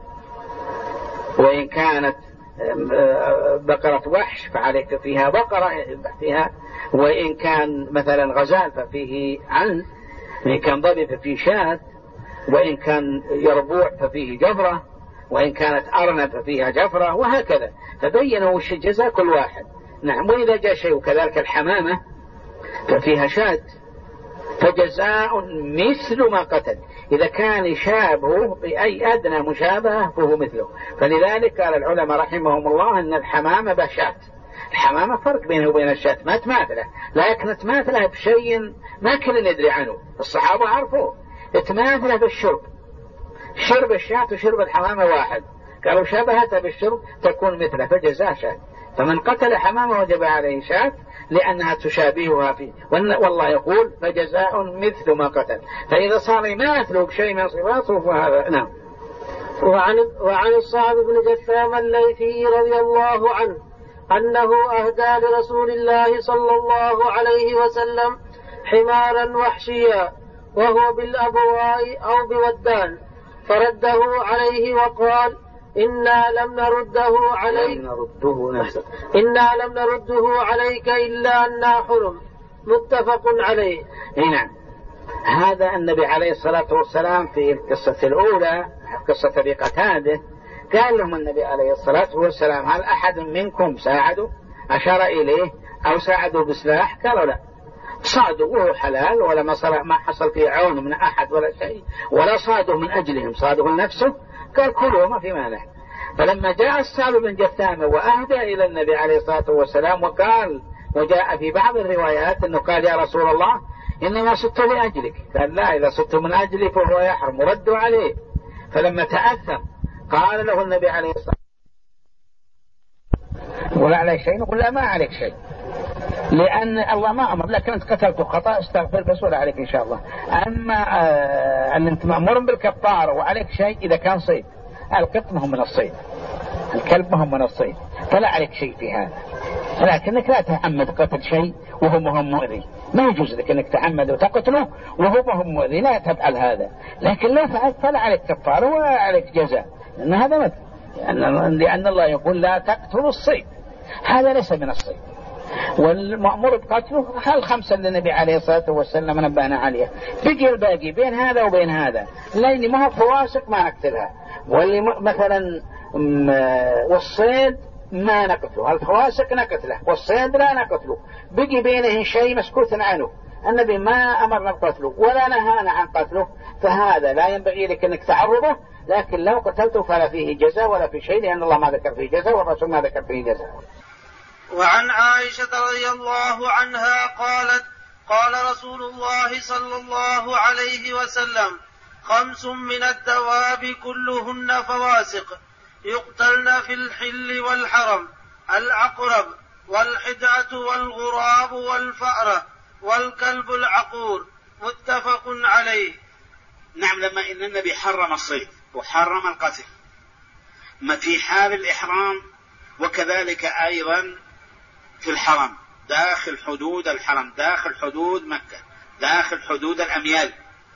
وإن كانت بقرة وحش فعليك فيها بقرة فيها، وإن كان مثلا غزال ففيه عنز، وإن كان ضبي ففيه شاة، وإن كان يربوع ففيه جفرة، وإن كانت أرنب ففيها جفرة، وهكذا. فبينوا وش الجزاء كل واحد. نعم. وإذا جاء شيء وكذلك الحمامة ففيها شاة فجزاء مثل ما قتل. إذا كان يشابه بأي أدنى مشابهة فهو مثله. فلذلك قال العلماء رحمهم الله أن الحمامة بشاة. الحمامة فرق بينه وبين الشاة، ما تماثله، لكن تماثله بشيء ما كل ندري عنه. الصحابة عرفوه. تماثله بالشرب، شرب الشاة وشرب الحمامة واحد، قالوا شبهته بالشرب تكون مثله فجزاء شاة. فمن قتل حمامة وجب عليه شاة لأنها تشابهها فيه. والله يقول فجزاء مثل ما قتل. فإذا صار يماثله بشيء من صفاته فهذا. نعم. وعن الصعب بن جثام الليثي رضي الله عنه أنه أهدى لرسول الله صلى الله عليه وسلم حمارا وحشيا وهو بالأبواء أو بودان، فرده عليه وقال: إنا لم نرده عليك إلا أننا حرم. متفق عليه. نعم. هذا النبي عليه الصلاة والسلام في القصة الأولى، قصة أبي قتادة، قال لهم النبي عليه الصلاة والسلام: هل أحد منكم ساعدوا؟ أشار إليه أو ساعدوا بسلاح؟ قالوا لا. صادوا وهو حلال، ولا ما حصل فيه عون من أحد ولا شيء، ولا صادوا من أجلهم، صادوا لنفسه. قال كلوا ما في مانع. فلما جاء الصعب بن جثامة وأهدى إلى النبي عليه الصلاة والسلام وقال، وجاء في بعض الروايات أنه قال: يا رسول الله إنما صدت لأجلك. قال: لا، إذا صدت من أجلي فهو يحرم. ردوا عليه. فلما تأثر قال له النبي عليه الصلاة والسلام: ولا عليك شيء؟ نقول: لا، ما عليك شيء، لأن الله ما أمر، لكن أنت قتلت خطأ، استغفر بس ولا عليك إن شاء الله. أما أن أنت مأمور بالكفارة وعليك شيء إذا كان صيد. القط ما هو من الصيد، الكلب ما هو من الصيد، فلا عليك شيء في هذا. لكنك لا تتعمد قتل شيء وهو مهم مؤذي. ما يجوز لك أنك تعمد وتقتله وهو مهم مؤذي، لا تفعل هذا. لكن لا فعلت فلا عليك كفارة ولا عليك جزاء، لأن هذا مثل. لأن الله يقول: لا تقتلوا الصيد. هذا ليس من الصيد. والمأمور بقتله هالخمسة اللي النبي عليه الصلاة والسلام نبهنا عليها. بيجي الباقي بين هذا وبين هذا، لأن ما هو فواسق ما نقتلها، واللي مثلا والصيد ما نقتله، الفواسق نقتله والصيد لا نقتله. بيجي بينه شيء مسكوت عنه، النبي ما أمرنا بقتله ولا نهانا عن قتله، فهذا لا ينبغي لك أنك تعرضه. لكن لو قتلته فلا فيه جزاء ولا في شيء، لأن الله ما ذكر فيه جزاء والرسول ما ذكر فيه جزاء. وعن عائشة رضي الله عنها قالت: قال رسول الله صلى الله عليه وسلم: 5 من الدواب كلهن فواسق يقتلن في الحل والحرم: العقرب والحدعة والغراب والفأرة والكلب العقور. متفق عليه. نعم. لما إن النبي حرم الصيد وحرم القتل ما في حال الإحرام، وكذلك أيضا في الحرم، داخل حدود الحرم، داخل حدود مكة، داخل حدود الأميال،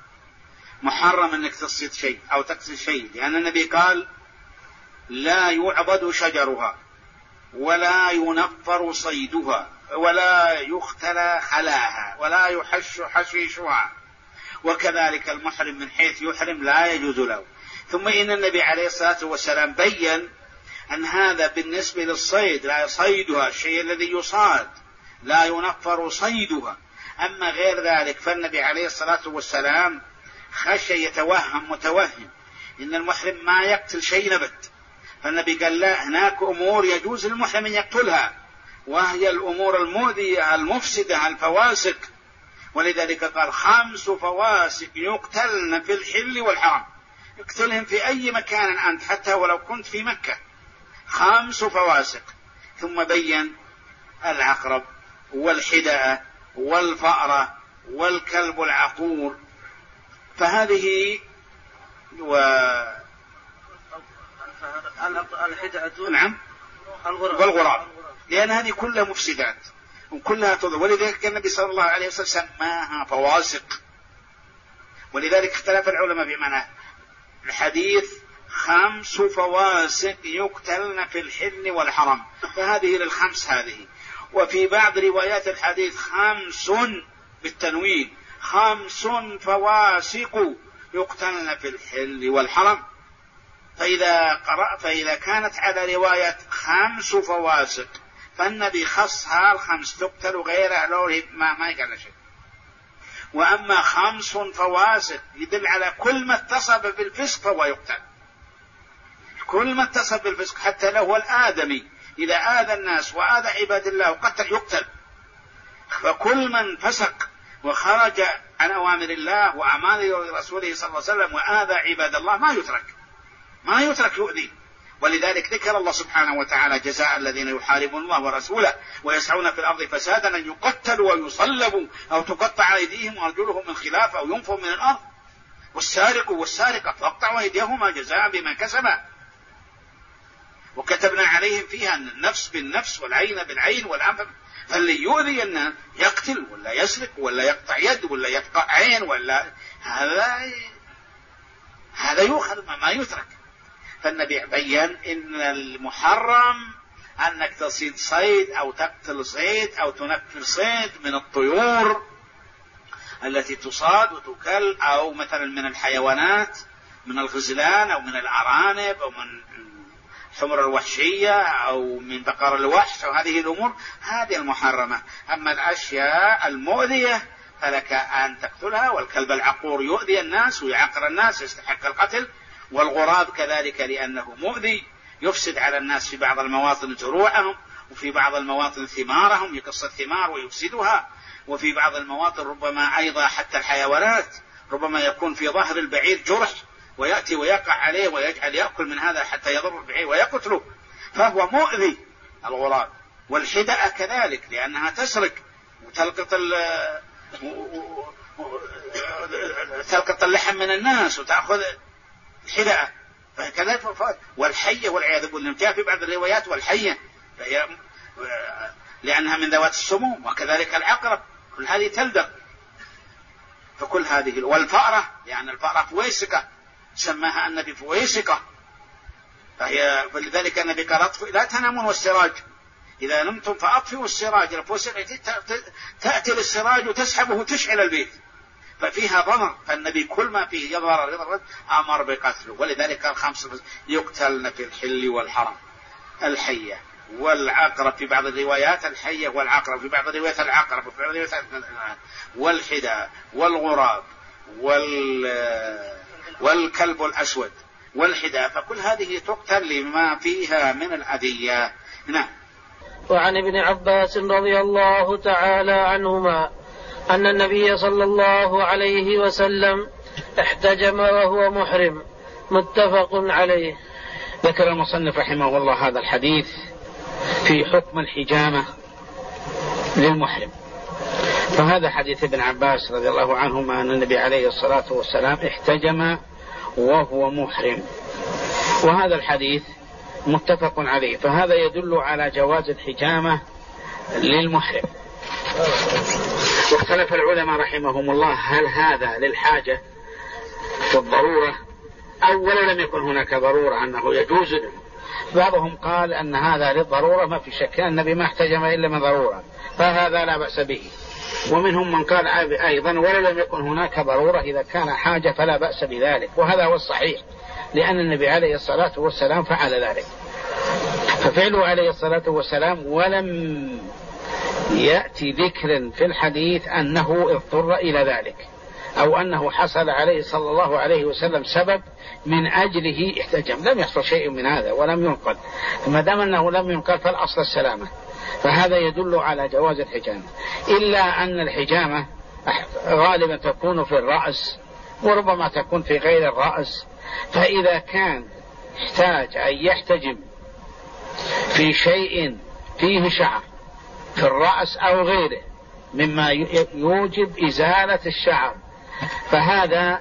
محرم أنك تصيد شيء أو تقتل شيء، لأن النبي قال: لا يعبد شجرها ولا ينفر صيدها ولا يختلى خلاها ولا يحش حشيشها. وكذلك المحرم من حيث يحرم لا يجوز له. ثم إن النبي عليه الصلاة والسلام بيّن أن هذا بالنسبة للصيد، لا صيدها الشيء الذي يصاد، لا ينفر صيدها. أما غير ذلك فالنبي عليه الصلاة والسلام خشى يتوهم متوهم إن المحرم ما يقتل شيء نبت، فالنبي قال: لا، هناك أمور يجوز للمحرم أن يقتلها، وهي الأمور المؤذية المفسدة الفواسق. ولذلك قال 5 فواسق يقتلن في الحل والحرم. اقتلهم في أي مكان أنت حتى ولو كنت في مكة، 5 فواسق. ثم بين العقرب والحدأة والفأرة والكلب العقور. فهذه نعم والغراب، لأن هذه كلها مفسدات وكلها تضر. ولذلك النبي صلى الله عليه وسلم سماها فواسق. ولذلك اختلف العلماء في معنى الحديث 5 فواسق يقتلن في الحل والحرم، فهذه للخمس هذه. وفي بعض روايات الحديث 5 بالتنوين، 5 فواسق يقتلن في الحل والحرم. فإذا كانت على رواية 5 فواسق فالنبي خصها 5 تقتل غيرها لو ما يقال شيء. وأما 5 فواسق يدل على كل ما اتصف بالفسق فهو يقتل، كل ما اتصف بالفسق حتى لو هو الآدمي إذا آذى الناس وآذى عباد الله وقتل يقتل. فكل من فسق وخرج عن أوامر الله وأمر رسوله صلى الله عليه وسلم وآذى عباد الله ما يترك يؤذي. ولذلك ذكر الله سبحانه وتعالى جزاء الذين يحاربون الله ورسوله ويسعون في الأرض فسادا أن يقتلوا ويصلبوا أو تقطع أيديهم وأرجلهم من خلاف أو ينفوا من الأرض، والسارق والسارقة فاقطعوا أيديهما جزاء بما كسبا. وكتبنا عليهم فيها أن النفس بالنفس والعين بالعين والأنف. فاللي يؤذي الناس يقتل ولا يسرق ولا يقطع يد ولا يقطع عين ولا هذا يؤخذ ما يترك. فالنبي بيّن إن المحرم أنك تصيد صيد أو تقتل صيد أو تنفر صيد من الطيور التي تصاد وتكل، أو مثلا من الحيوانات من الغزلان أو من الأرانب أو من حمر الوحشية أو من بقر الوحش أو هذه الأمور، هذه المحرمة. أما الأشياء المؤذية فلك أن تقتلها. والكلب العقور يؤذي الناس ويعقر الناس يستحق القتل، والغراب كذلك لأنه مؤذي يفسد على الناس في بعض المواطن زروعهم وفي بعض المواطن ثمارهم يقص الثمار ويفسدها، وفي بعض المواطن ربما أيضا حتى الحيوانات ربما يكون في ظهر البعير جرح ويأتي ويقع عليه ويجعل يأكل من هذا حتى يضر البعير ويقتله، فهو مؤذي الغراب. والحدأة كذلك لأنها تسرق تلقط اللحم من الناس وتأخذ الحدأة. والحية والعياذ بالله جاء في بعض الروايات والحية لأنها من ذوات السموم، وكذلك العقرب كل هذه تلدغ. فكل هذه والفأرة لأن الفأرة فويسقة سماها النبي فويسقة، فلذلك النبي قال لا تنامون والسراج إذا نمتم فأطفئوا السراج. تأتي للسراج وتسحبه وتشعل البيت ففيها ضرر. فالنبي كل ما فيه يضرر أمر بقتله. ولذلك قال 5 يقتلن في الحل والحرم، الحية والعقرب في بعض الروايات الحية والعقرب في بعض الروايات العقرب وفي بعض الروايات والحدى والغراب والكلب الأسود والحدى. فكل هذه تقتل لما فيها من الأذية. نعم. وعن ابن عباس رضي الله تعالى عنهما أن النبي صلى الله عليه وسلم احتجم وهو محرم، متفق عليه. ذكر المصنف رحمه الله هذا الحديث في حكم الحجامة للمحرم. فهذا حديث ابن عباس رضي الله عنهما أن النبي عليه الصلاة والسلام احتجم وهو محرم، وهذا الحديث متفق عليه. فهذا يدل على جواز الحجامة للمحرم. واختلف العلماء رحمهم الله هل هذا للحاجة والضرورة أو لم يكن هناك ضرورة أنه يجوز. بعضهم قال أن هذا للضرورة ما في شك، النبي ما احتجم إلا من ضرورة فهذا لا بأس به. ومنهم من قال أيضا ولم يكن هناك ضرورة إذا كان حاجة فلا بأس بذلك، وهذا هو الصحيح لأن النبي عليه الصلاة والسلام فعل ذلك. ففعله عليه الصلاة والسلام ولم يأتي ذكر في الحديث أنه اضطر إلى ذلك أو أنه حصل عليه صلى الله عليه وسلم سبب من أجله احتجم. لم يحصل شيء من هذا ولم ينقل. ما دام أنه لم ينقل فالأصل السلامة. فهذا يدل على جواز الحجامة، إلا أن الحجامة غالبا تكون في الرأس وربما تكون في غير الرأس. فإذا كان يحتاج أن يحتجم في شيء فيه شعر في الرأس أو غيره مما يوجب إزالة الشعر فهذا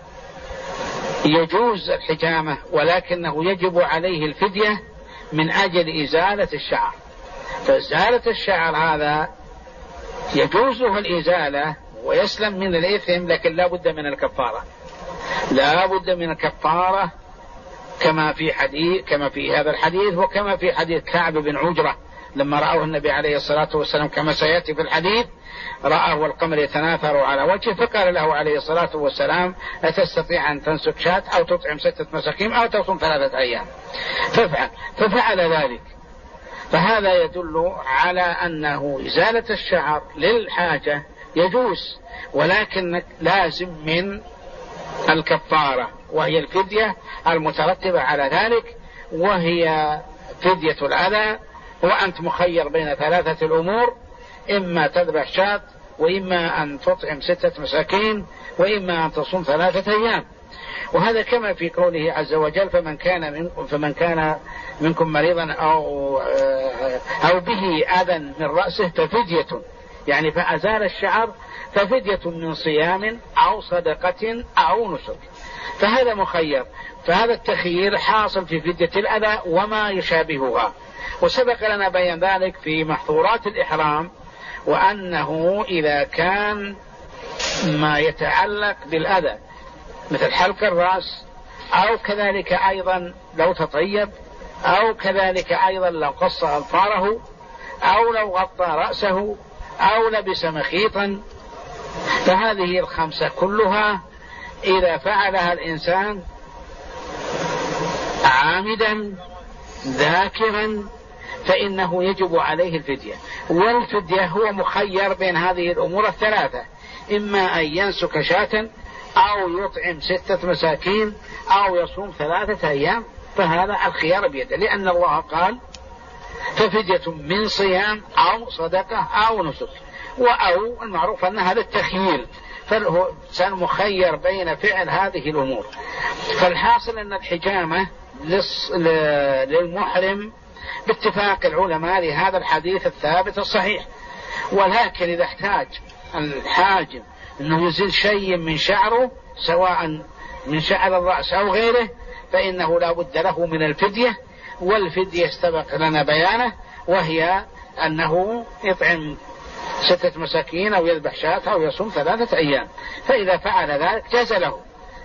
يجوز الحجامة، ولكنه يجب عليه الفدية من أجل إزالة الشعر. فإزالة الشعر هذا يجوزه الإزالة ويسلم من الإثم، لكن لا بد من الكفارة، لا بد من الكفارة كما في هذا الحديث، وكما في حديث كعب بن عجرة لما رأوه النبي عليه الصلاة والسلام كما سيأتي في الحديث، رأى والقمر يتناثر على وجهه فقال له عليه الصلاة والسلام أتستطيع أن تنسك شاة أو تطعم 6 مساكين أو تصوم 3 أيام؟ ففعل ذلك. فهذا يدل على أنه إزالة الشعر للحاجة يجوز، ولكن لازم من الكفارة وهي الفدية المترتبة على ذلك، وهي فدية الأذى. وأنت مخير بين 3 الأمور، إما تذبح شاة، وإما أن تطعم 6 مساكين، وإما أن تصوم 3 أيام. وهذا كما في قوله عز وجل فمن كان منكم مريضا أو به أذى من رأسه ففدية، يعني فأزال الشعر ففدية من صيام أو صدقة أو نسك. فهذا مخير، فهذا التخيير حاصل في فدية الأذى وما يشابهها. وسبق لنا بيان ذلك في محظورات الإحرام، وأنه إذا كان ما يتعلق بالأذى مثل حلق الرأس، أو كذلك أيضا لو تطيب، أو كذلك أيضا لو قص أظفاره، أو لو غطى رأسه، أو لبس مخيطا، فهذه الخمسة كلها إذا فعلها الإنسان عامدا ذاكرا فإنه يجب عليه الفدية. والفدية هو مخير بين هذه الأمور ال3، إما أن ينسك شاة، أو يطعم 6 مساكين، أو يصوم 3 أيام، فهذا الخيار بيده، لأن الله قال ففدية من صيام أو صدقة أو نسك. أو المعروف أن هذا التخيير، فهو مخير بين فعل هذه الأمور. فالحاصل أن الحجامة للمحرم باتفاق العلماء لهذا الحديث الثابت الصحيح. ولكن إذا احتاج الحاجم أنه يزيل شيء من شعره سواء من شعر الرأس أو غيره فإنه لا بد له من الفدية. والفدية سبق لنا بيانه، وهي أنه يطعم 6 مساكين أو يذبح شاة أو يصوم 3 أيام. فإذا فعل ذلك جاز له.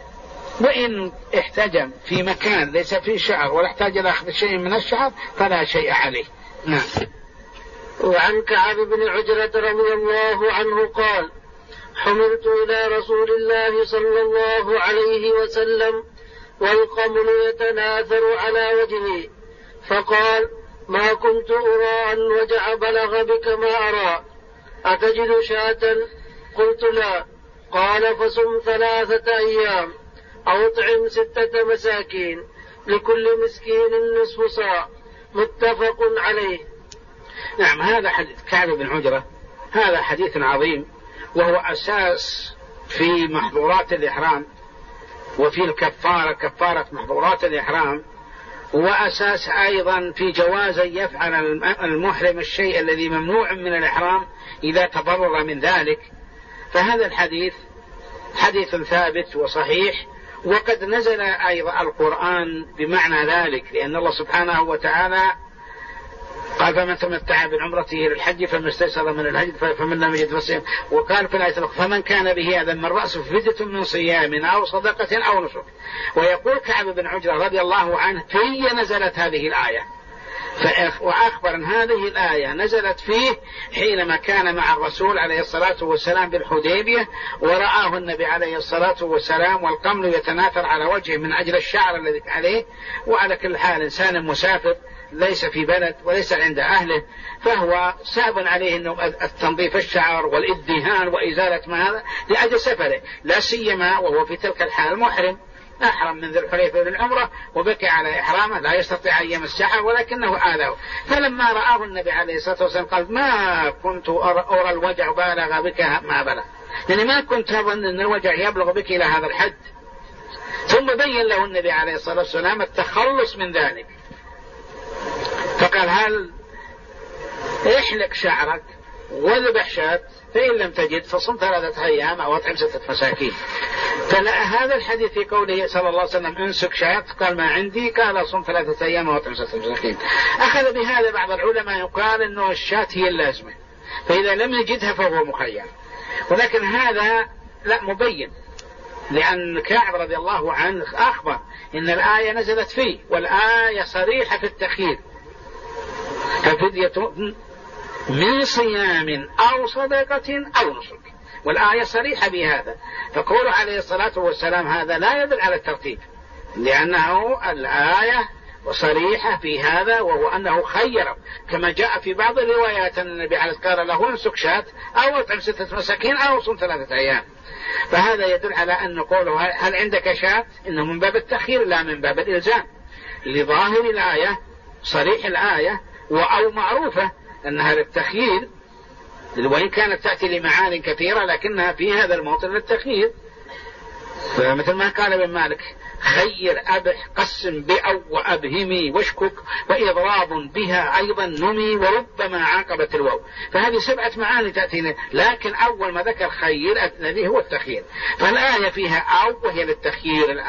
وإن احتجم في مكان ليس فيه شعر ولا احتاج إلى أخذ شيء من الشعر فلا شيء عليه. نعم. وعن كعب بن عجرة رضي الله عنه قال حملت إلى رسول الله صلى الله عليه وسلم والقمل يتناثر على وجهي فقال ما كنت أرى أن الوجع بلغ بك ما أرى أتجد شاة؟ قلت لا. قال فصم 3 أيام أو اطعم 6 مساكين لكل مسكين نصف صاع متفق عليه. نعم. هذا حديث كعب بن عجرة هذا حديث عظيم، وهو أساس في محظورات الإحرام، وفي الكفارة كفارة محظورات الإحرام، وأساس أيضا في جواز يفعل المحرم الشيء الذي ممنوع من الإحرام إذا تضرر من ذلك. فهذا الحديث حديث ثابت وصحيح، وقد نزل أيضا القرآن بمعنى ذلك، لأن الله سبحانه وتعالى قال فمن تمتع بالعمرة إلى الحج فما استيسر من الهدي فمن لم يجد فصيام. وقال في الآية فمن كان به أذى من رأسه ففدية من صيام أو صدقة أو نسك. ويقول كعب بن عجرة رضي الله عنه في نزلت هذه الآية، وأخبر أن هذه الآية نزلت فيه حينما كان مع الرسول عليه الصلاة والسلام بالحديبية، ورآه النبي عليه الصلاة والسلام والقمل يتناثر على وجهه من أجل الشعر الذي عليه. وعلى كل حال إنسان مسافر ليس في بلد وليس عند أهله، فهو صعب عليه أنه تنظيف الشعر والإدهان وإزالة ما هذا لأجل سفره، لا سيما وهو في تلك الحال محرم، أحرم من ذي الحليفة بالعمرة وبكى على إحرامه، لا يستطيع أن يمس شعره ولكنه آذاه. فلما رآه النبي عليه الصلاة والسلام قال ما كنت أرى الوجع بالغ بك ما بلغ، يعني ما كنت أظن أن الوجع يبلغ بك إلى هذا الحد. ثم بين له النبي عليه الصلاة والسلام التخلص من ذلك، فقال هل احلق شعرك وذبح شاة، فإن لم تجد فصم 3 أيام أو أطعم 6 مساكين. هذا الحديث في قوله صلى الله عليه وسلم انسك شاة، قال ما عندي، قال صم 3 أيام أو أطعم 6 مساكين. أخذ بهذا بعض العلماء يقال أنه الشاة هي اللازمة، فإذا لم يجدها فهو مخير، ولكن هذا لا مبين، لأن كعب رضي الله عنه أخبر إن الآية نزلت فيه، والآية صريحة في التخيير، ففدية من صيام أو صدقة أو نسك، والآية صريحة بهذا. فقول عليه الصلاة والسلام هذا لا يدل على الترتيب، لأنه الآية صريحة في هذا، وهو أنه خير كما جاء في بعض الروايات أن النبي عليه الصلاة والسلام قال له انسك شاة أو أطعم 6 مساكين أو صم 3 أيام. فهذا يدل على أن قوله هل عندك شاة إنه من باب التخيير لا من باب الإلزام، لظاهر الآية صريح الآية أو معروفة أنها للتخيير، وإن كانت تأتي لمعان كثيرة لكنها في هذا الموطن للتخيير. فمثل ما قال ابن مالك خير أبح قسم بأو وأبهمي واشكك وإضراب بها أيضا نمي وربما عاقبت الواو. فهذه 7 معاني تأتينا، لكن أول ما ذكر خير الذي هو التخيير، فالآية فيها أو وهي للتخيير،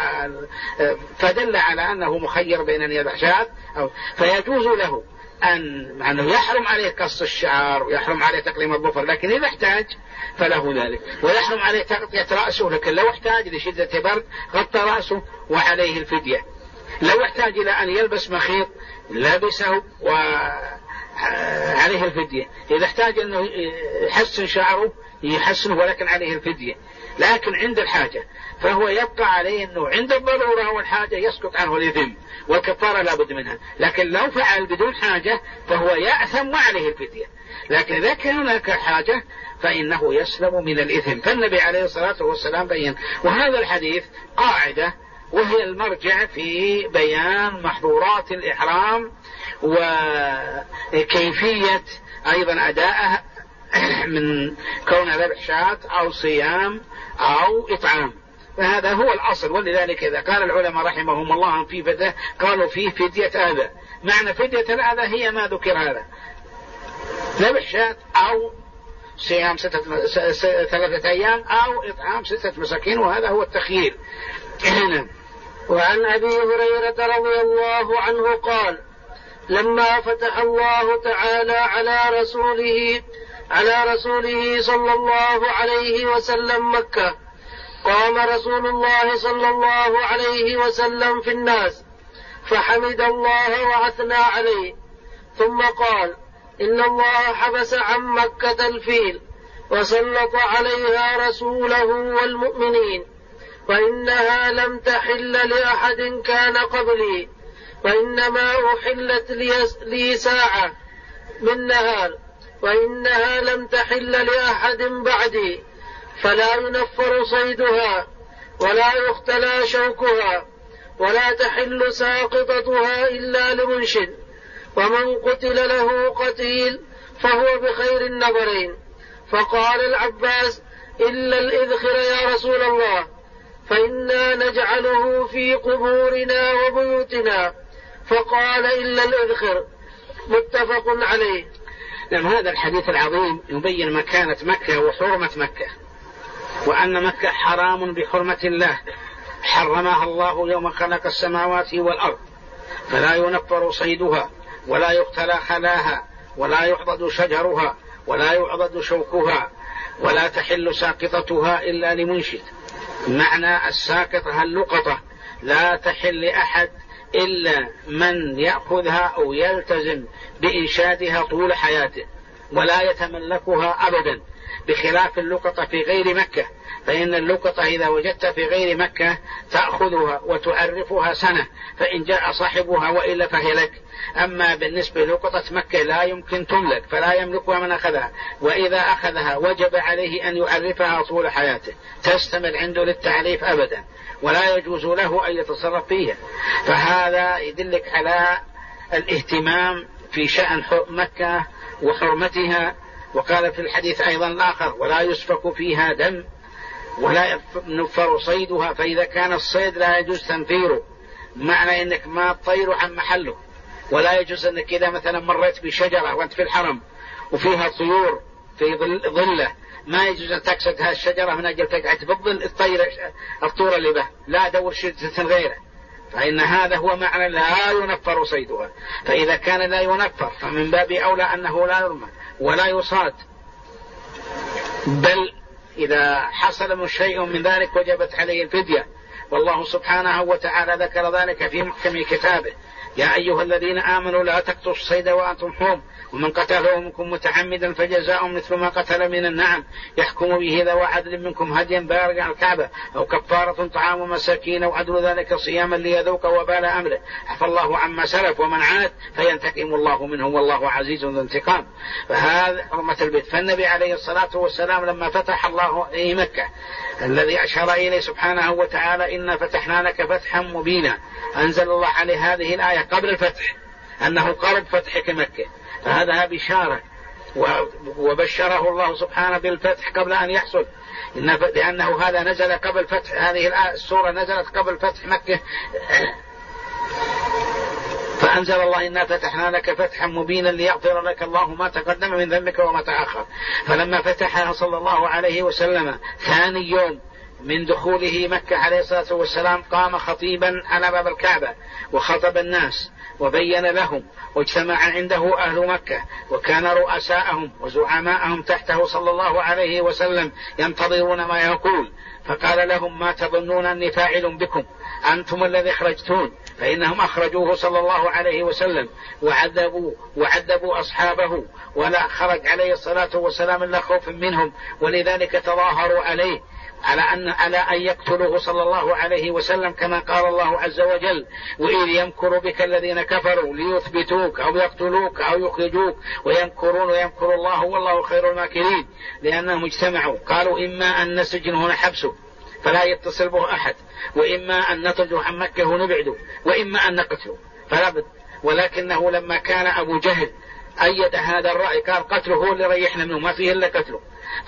فدل على أنه مخير بين أن يضع شاة فيجوز له أنه يحرم عليه قص الشعر ويحرم عليه تقليم الظفر، لكن إذا احتاج فله ذلك، ويحرم عليه تغطية رأسه، لكن لو احتاج لشدة برد غطى رأسه وعليه الفدية. لو احتاج إلى أن يلبس مخيط لبسه وعليه الفدية. إذا احتاج أنه يحسن شعره يحسنه ولكن عليه الفدية. لكن عند الحاجة فهو يبقى عليه أنه عند الضرورة والحاجة يسقط عنه الإثم والكفارة لا بد منها، لكن لو فعل بدون حاجة فهو يأثم وعليه الفدية. لكن إذا كان هناك حاجة فإنه يسلم من الإثم. فالنبي عليه الصلاة والسلام بين، وهذا الحديث قاعدة وهي المرجع في بيان محظورات الإحرام وكيفية أيضا أداءه من كون ذبح شاة أو صيام أو إطعام، فهذا هو الأصل. ولذلك إذا قال العلماء رحمهم الله في فدية قالوا فيه فدية آذى. معنى فدية الآذى هي ما ذكر هذا، ذبح شاة أو صيام 3 أيام أو إطعام 6 مساكين، وهذا هو التخيير. وعن أبي هريرة رضي الله عنه قال لما فتح الله تعالى على رسوله صلى الله عليه وسلم مكة، قام رسول الله صلى الله عليه وسلم في الناس فحمد الله وأثنى عليه، ثم قال إن الله حبس عن مكة الفيل وسلط عليها رسوله والمؤمنين، وإنها لم تحل لأحد كان قبلي، وإنما أحلت لي ساعة من نهار، وإنها لم تحل لأحد بعدي، فلا ينفر صيدها ولا يختلى شوكها ولا تحل ساقطتها إلا لمنشد، ومن قتل له قتيل فهو بخير النظرين. فقال العباس إلا الإذخر يا رسول الله، فإنا نجعله في قبورنا وبيوتنا. فقال إلا الإذخر، متفق عليه. هذا الحديث العظيم يبين مكانة مكة وحرمة مكة، وأن مكة حرام بحرمة الله، حرمها الله يوم خلق السماوات والأرض، فلا ينفر صيدها ولا يقتلى خلاها ولا يعضد شجرها ولا يعضد شوكها ولا تحل ساقطتها إلا لمنشد. معنى الساقطة اللقطة لا تحل أحد إلا من يأخذها أو يلتزم بإنشادها طول حياته ولا يتملكها أبدا، بخلاف اللقطة في غير مكة، فإن اللقطة إذا وجدت في غير مكة تأخذها وتعرفها سنة، فإن جاء صاحبها وإلا فهي لك. أما بالنسبة للقطة مكة لا يمكن تملك، فلا يملكها من أخذها، وإذا أخذها وجب عليه أن يعرفها طول حياته، تستمر عنده للتعريف أبدا، ولا يجوز له أن يتصرف فيها. فهذا يدلك على الاهتمام في شأن مكة وحرمتها. وقال في الحديث أيضا الآخر: ولا يسفك فيها دم ولا ينفر صيدها، فإذا كان الصيد لا يجوز تنفيره، معنى أنك ما تطير عن محله. ولا يجوز أنك إذا مثلا مريت بشجرة وأنت في الحرم وفيها طيور في ظله، ما يجوز أن تقصد هذه الشجرة من أجل تقعد بالظل الطير الطور اللي به، لا دور شجرة غيره، فإن هذا هو معنى لا ينفر صيدها. فإذا كان لا ينفر فمن باب أولى أنه لا يرمى ولا يصاد، بل إذا حصل من شيء من ذلك وجبت عليه الفدية. والله سبحانه وتعالى ذكر ذلك في محكم كتابه: يا أيها الذين آمنوا لا تقتلوا الصيد وأنتم حرم، ومن قتله منكم متعمدا فجزاء مثل ما قتل من النعم، يحكم به ذوى عدل منكم هديا بالغا الكعبة أو كفارة طعام مساكين أو عدل ذلك صياما ليذوق وبال أمره، عفى الله عما سلف ومن عاد فينتقم الله منه والله عزيز ذو انتقام. فهذا حرمة البيت. فالنبي عليه الصلاة والسلام لما فتح الله عليه مكة الذي أشار إليه سبحانه وتعالى: إنا فتحنا لك فتحا مبينا، أنزل الله عليه هذه الآية قبل الفتح أنه قرب فتحك مكة، فهذا بشارة، وبشره الله سبحانه بالفتح قبل أن يحصل، لأنه هذا نزل قبل فتح، هذه السورة نزلت قبل فتح مكة. فأنزل الله: إنا فتحنا لك فتحا مبينا ليغفر لك الله ما تقدم من ذنبك وما تأخر. فلما فتحها صلى الله عليه وسلم ثاني يوم من دخوله مكة عليه الصلاة والسلام قام خطيبا على باب الكعبة وخطب الناس وبين لهم، واجتمع عنده أهل مكة وكان رؤساءهم وزعماءهم تحته صلى الله عليه وسلم ينتظرون ما يقول. فقال لهم: ما تظنون أني فاعل بكم؟ أنتم الذي أخرجتون. فإنهم أخرجوه صلى الله عليه وسلم وعذبوا أصحابه، ولا خرج عليه الصلاة والسلام إلا خوف منهم، ولذلك تظاهروا عليه على أن يقتلوه صلى الله عليه وسلم، كما قال الله عز وجل: وإذ يمكر بك الذين كفروا ليثبتوك أو يقتلوك أو يخرجوك ويمكرون ويمكر الله والله خير الماكرين. لأنهم اجتمعوا قالوا: إما أن نسجن هنا حبسه فلا يتصل به أحد، وإما أن نطرده عن مكة ونبعده، وإما أن نقتله، فلا بد. ولكنه لما كان أبو جهل أيد هذا الرأي، قال: قتله هو اللي ريحنا منه، ما فيه إلا قتله.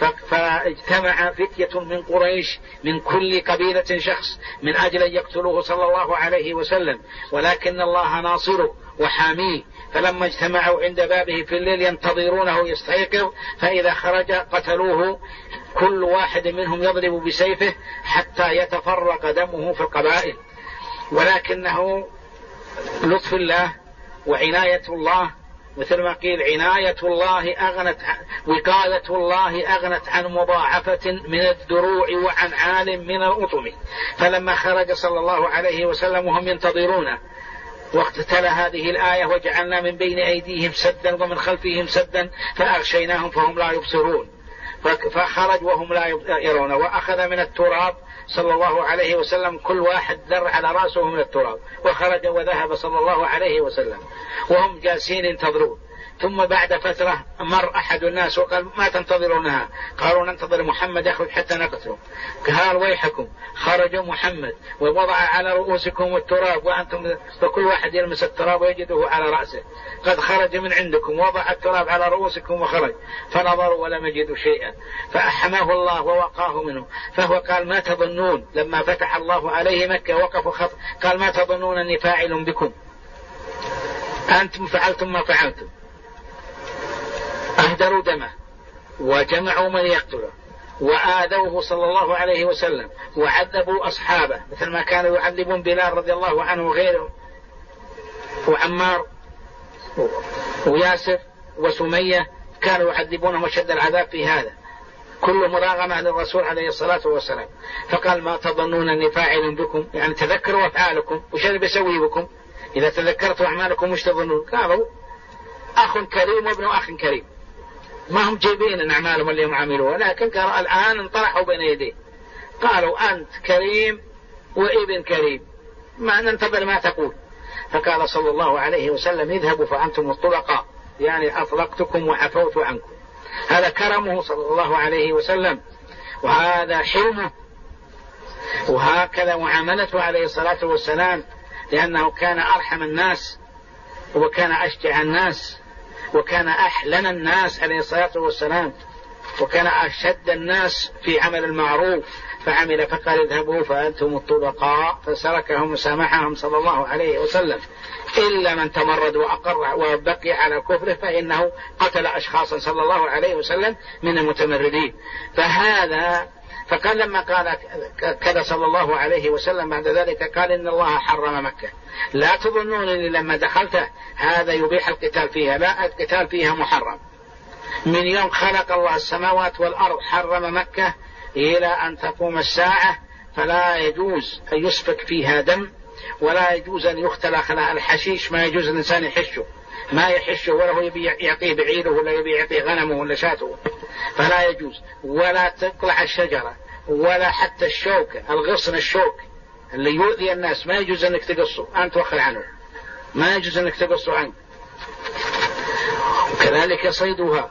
فاجتمع فتية من قريش من كل قبيلة شخص من أجل أن يقتلوه صلى الله عليه وسلم، ولكن الله ناصره وحاميه. فلما اجتمعوا عند بابه في الليل ينتظرونه يستيقظ، فإذا خرج قتلوه، كل واحد منهم يضرب بسيفه حتى يتفرق دمه في القبائل. ولكنه لطف الله وعناية الله، مثل ما قيل: عناية الله وقاية الله أغنت عن مضاعفة من الدروع وعن عال من الأطم. فلما خرج صلى الله عليه وسلم وهم ينتظرونه، وقت تلا هذه الآية: وجعلنا من بين أيديهم سدا ومن خلفهم سدا فأغشيناهم فهم لا يبصرون. فخرج وهم لا يرون، وأخذ من التراب صلى الله عليه وسلم كل واحد ذر على رأسه من التراب، وخرج وذهب صلى الله عليه وسلم وهم جالسين ينتظرون. ثم بعد فترة مر أحد الناس وقال: ما تنتظرونها؟ قالوا: ننتظر محمد يخرج حتى نقتله. قال: ويحكم، خرج محمد ووضع على رؤوسكم التراب وأنتم، فكل واحد يلمس التراب ويجده على رأسه. قد خرج من عندكم، وضع التراب على رؤوسكم وخرج، فنظروا ولم يجدوا شيئا، فأحماه الله ووقاه منه. فهو قال: ما تظنون؟ لما فتح الله عليه مكة وقفوا خط، قال: ما تظنون أني فاعل بكم؟ أنتم فعلتم ما فعلتم، أهدروا دمه وجمعوا من يقتله وآذوه صلى الله عليه وسلم وعذبوا أصحابه، مثل ما كانوا يعذبون بلال رضي الله عنه وغيره، وعمار وياسر وسمية، كانوا يعذبونهم وشد العذاب في هذا، كل مراغمة للرسول عليه الصلاة والسلام. فقال: ما تظنون أني فاعل بكم؟ يعني تذكروا أفعالكم، وش اللي بيسوي بكم إذا تذكرتوا أعمالكم؟ وش تظنون؟ قالوا: أخ كريم وابن أخ كريم، ما هم جايبين أعمالهم اللي هم عملوها، لكن الآن انطرحوا بين يديه قالوا أنت كريم وابن كريم، ما ننتظر ما تقول. فقال صلى الله عليه وسلم اذهبوا فأنتم الطلقاء، يعني أطلقتكم وعفوت عنكم. هذا كرمه صلى الله عليه وسلم، وهذا حلمه، وهكذا معاملته عليه الصلاة والسلام، لأنه كان أرحم الناس وكان أشجع الناس وكان أحلن الناس عليه الصلاة والسلام، وكان أشد الناس في عمل المعروف، فعمل فقال اذهبوا فأنتم الطلقاء، فسركهم وسامحهم صلى الله عليه وسلم، إلا من تمرد وأقر وبقي على كفره فإنه قتل أشخاصا صلى الله عليه وسلم من المتمردين. فقال لما قال كذا صلى الله عليه وسلم بعد ذلك قال إن الله حرم مكة، لا تظنونني لما دخلت هذا يبيح القتال فيها، لا، القتال فيها محرم. من يوم خلق الله السماوات والأرض حرم مكة إلى أن تقوم الساعة، فلا يجوز أن يسفك فيها دم، ولا يجوز أن يختلى خلاء الحشيش، ما يجوز الإنسان يحشه، ما يحشه، ولا هو يبي يعطيه بعيره ولا يبي يعطيه غنمه ولا شاته، فلا يجوز. ولا تقلع الشجرة ولا حتى الشوك، الغصن الشوك اللي يؤذي الناس ما يجوز أنك تقصه، أنت وخل عنه، ما يجوز أنك تقصه عنه. وكذلك صيدها،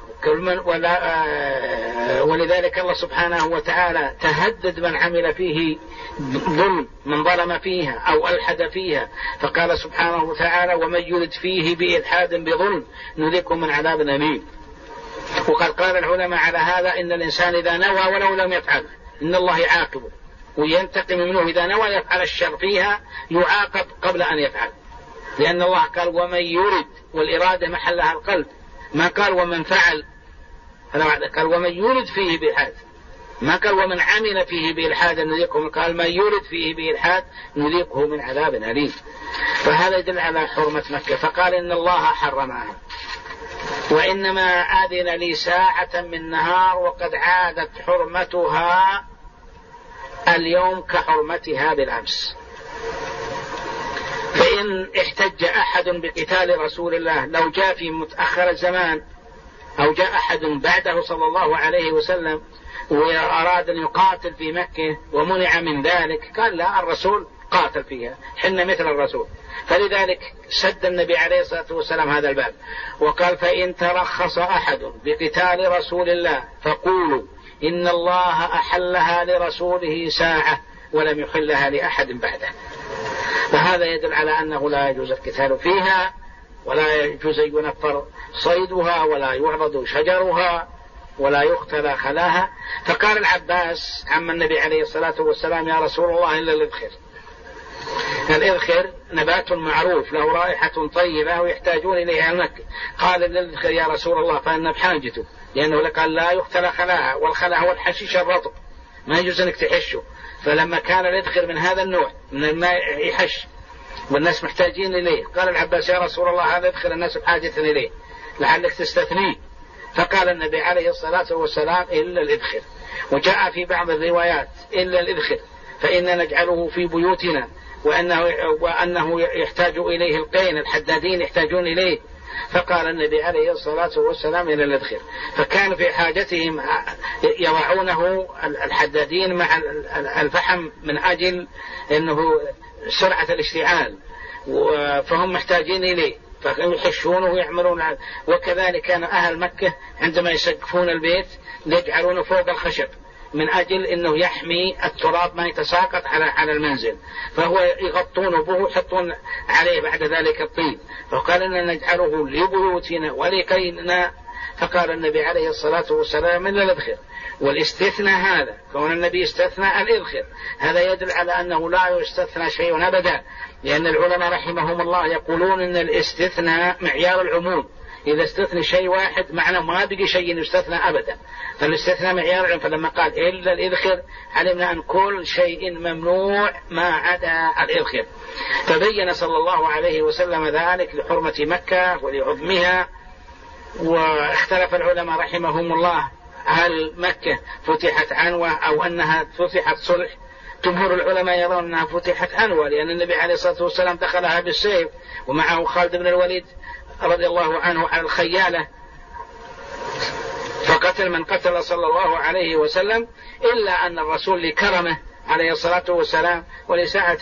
ولذلك الله سبحانه وتعالى تهدد من عمل فيه ظلم، من ظلم فيها أو ألحد فيها، فقال سبحانه وتعالى ومن يرد فيه بإلحاد بظلم نذقه من عذاب أليم. وقد قال العلماء على هذا إن الإنسان إذا نوى ولو لم يفعل إن الله يعاقبه وينتقم منه، إذا نوى يفعل الشر فيها يعاقب قبل أن يفعل، لأن الله قال ومن يرد، والإرادة محلها القلب، ما قال ومن فعل، قال ومن يرد فيه بإلحاد، ما قال ومن عمل فيه بإلحاد نذيقه، قال من يرد فيه بإلحاد نذيقه من عذاب أليم. فهذا يدل على حرمة مكة. فقال إن الله حرمها، وإنما أذن لي ساعة من نهار وقد عادت حرمتها اليوم كحرمتها بالأمس. فإن احتج أحد بقتال رسول الله، لو جاء في متأخر الزمان أو جاء أحد بعده صلى الله عليه وسلم وأراد أن يقاتل في مكة ومنع من ذلك، قال لا، الرسول قاتل فيها، حنا مثل الرسول. فلذلك سد النبي عليه الصلاة والسلام هذا الباب وقال فإن ترخص أحد بقتال رسول الله فقولوا إن الله أحلها لرسوله ساعة ولم يحلها لأحد بعده. فهذا يدل على أنه لا يجوز القتال فيها، ولا يجوز أن ينفر صيدها، ولا يعرض شجرها، ولا يقتل خلاها. فقال العباس عم النبي عليه الصلاة والسلام يا رسول الله إلا الإذخر. الإذخر نبات معروف له رائحة طيبة ويحتاجون إليها المكة. قال الإذخر يا رسول الله فإن بحاجته، لأنه قال لا يقتل خلاها، والخلا هو الحشيش الرطب ما يجوز أنك تحشه. فلما كان الإذخر من هذا النوع من الماء يحش والناس محتاجين إليه، قال العباس يا رسول الله هذا إذخر الناس بحاجة إليه لعلك تستثنيه. فقال النبي عليه الصلاة والسلام إلا الإذخر. وجاء في بعض الروايات إلا الإذخر فإن نجعله في بيوتنا، وأنه يحتاج إليه القين، الحدادين يحتاجون إليه. فقال النبي عليه الصلاة والسلام إلى الإذخر. فكان في حاجتهم يضعونه الحدادين مع الفحم من أجل أنه سرعة الاشتعال، فهم محتاجين إليه فيحشونه ويعملون. وكذلك كان أهل مكة عندما يسقفون البيت يجعلونه فوق الخشب من أجل أنه يحمي التراب ما يتساقط على المنزل، فهو يغطون به ويحطون عليه بعد ذلك الطين. فقال أن نجعله لبيوتنا ولكينا. فقال النبي عليه الصلاة والسلام إلا الإذخر. والاستثناء هذا كون النبي استثنى الإذخر هذا يدل على أنه لا يستثنى شيء أبدا، لأن العلماء رحمهم الله يقولون أن الاستثناء معيار العموم. إذا استثنى شيء واحد معنى ما بقي شيء يستثنى أبدا، فالاستثناء معيار العموم. فلما قال إلا الإذخر علمنا أن كل شيء ممنوع ما عدا الإذخر. فبين صلى الله عليه وسلم ذلك لحرمة مكة ولعظمها. واختلف العلماء رحمهم الله هل مكة فتحت عنوة أو أنها فتحت صلح. جمهور العلماء يرون أنها فتحت عنوة، لأن النبي عليه الصلاة والسلام دخلها بالسيف ومعه خالد بن الوليد رضي الله عنه على الخيالة قتل من قتل صلى الله عليه وسلم، إلا أن الرسول لكرمه عليه الصلاة والسلام ولسعة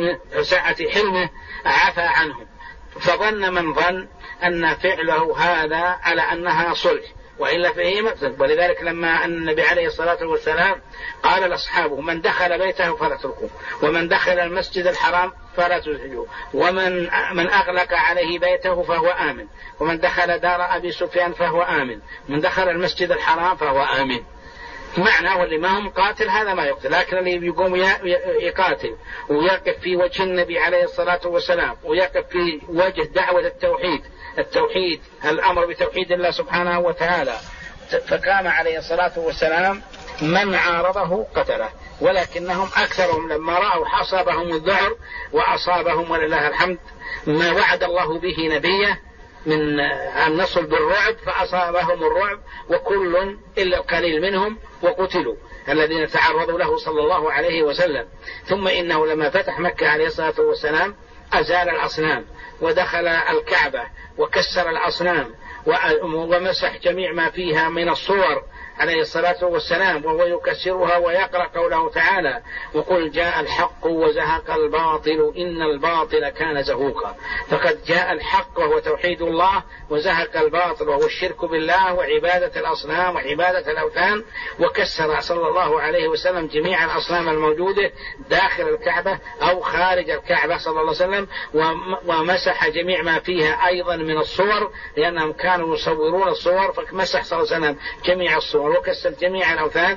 حلمه عفى عنه، فظن من ظن أن فعله هذا على أنها صلح وإلا فيه مقتل. ولذلك لما أن النبي عليه الصلاة والسلام قال لأصحابه: من دخل بيته فلا تتركوه، ومن دخل المسجد الحرام فلا تزعجوه، ومن أغلق عليه بيته فهو آمن، ومن دخل دار أبي سفيان فهو آمن، من دخل المسجد الحرام فهو آمن. معنى واللي ما هم قاتل هذا ما يقتل، لكن اللي يقوم يقاتل ويقف في وجه النبي عليه الصلاة والسلام ويقف في وجه دعوة التوحيد الأمر بتوحيد الله سبحانه وتعالى، فقام عليه الصلاة والسلام من عارضه قتله. ولكنهم أكثرهم لما رأوا أصابهم الذعر وأصابهم ولله الحمد ما وعد الله به نبيه من النصر بالرعب، فأصابهم الرعب وكل إلا القليل منهم وقتلوا الذين تعرضوا له صلى الله عليه وسلم. ثم إنه لما فتح مكة عليه الصلاة والسلام أزال الأصنام ودخل الكعبة وكسر الأصنام ومسح جميع ما فيها من الصور عليه الصلاة والسلام، وهو يكسرها ويقرأ قوله تعالى: وقل جاء الحق وزهق الباطل إن الباطل كان زهوقا. فقد جاء الحق وهو توحيد الله، وزهق الباطل وهو الشرك بالله وعبادة الأصنام وعبادة الأوثان، وكسر صلى الله عليه وسلم جميع الأصنام الموجودة داخل الكعبة أو خارج الكعبة صلى الله عليه وسلم، ومسح جميع ما فيها أيضا من الصور، لأنهم كانوا يصورون الصور، فمسح صلى الله عليه وسلم جميع الصور وكسر جميع الأوثان.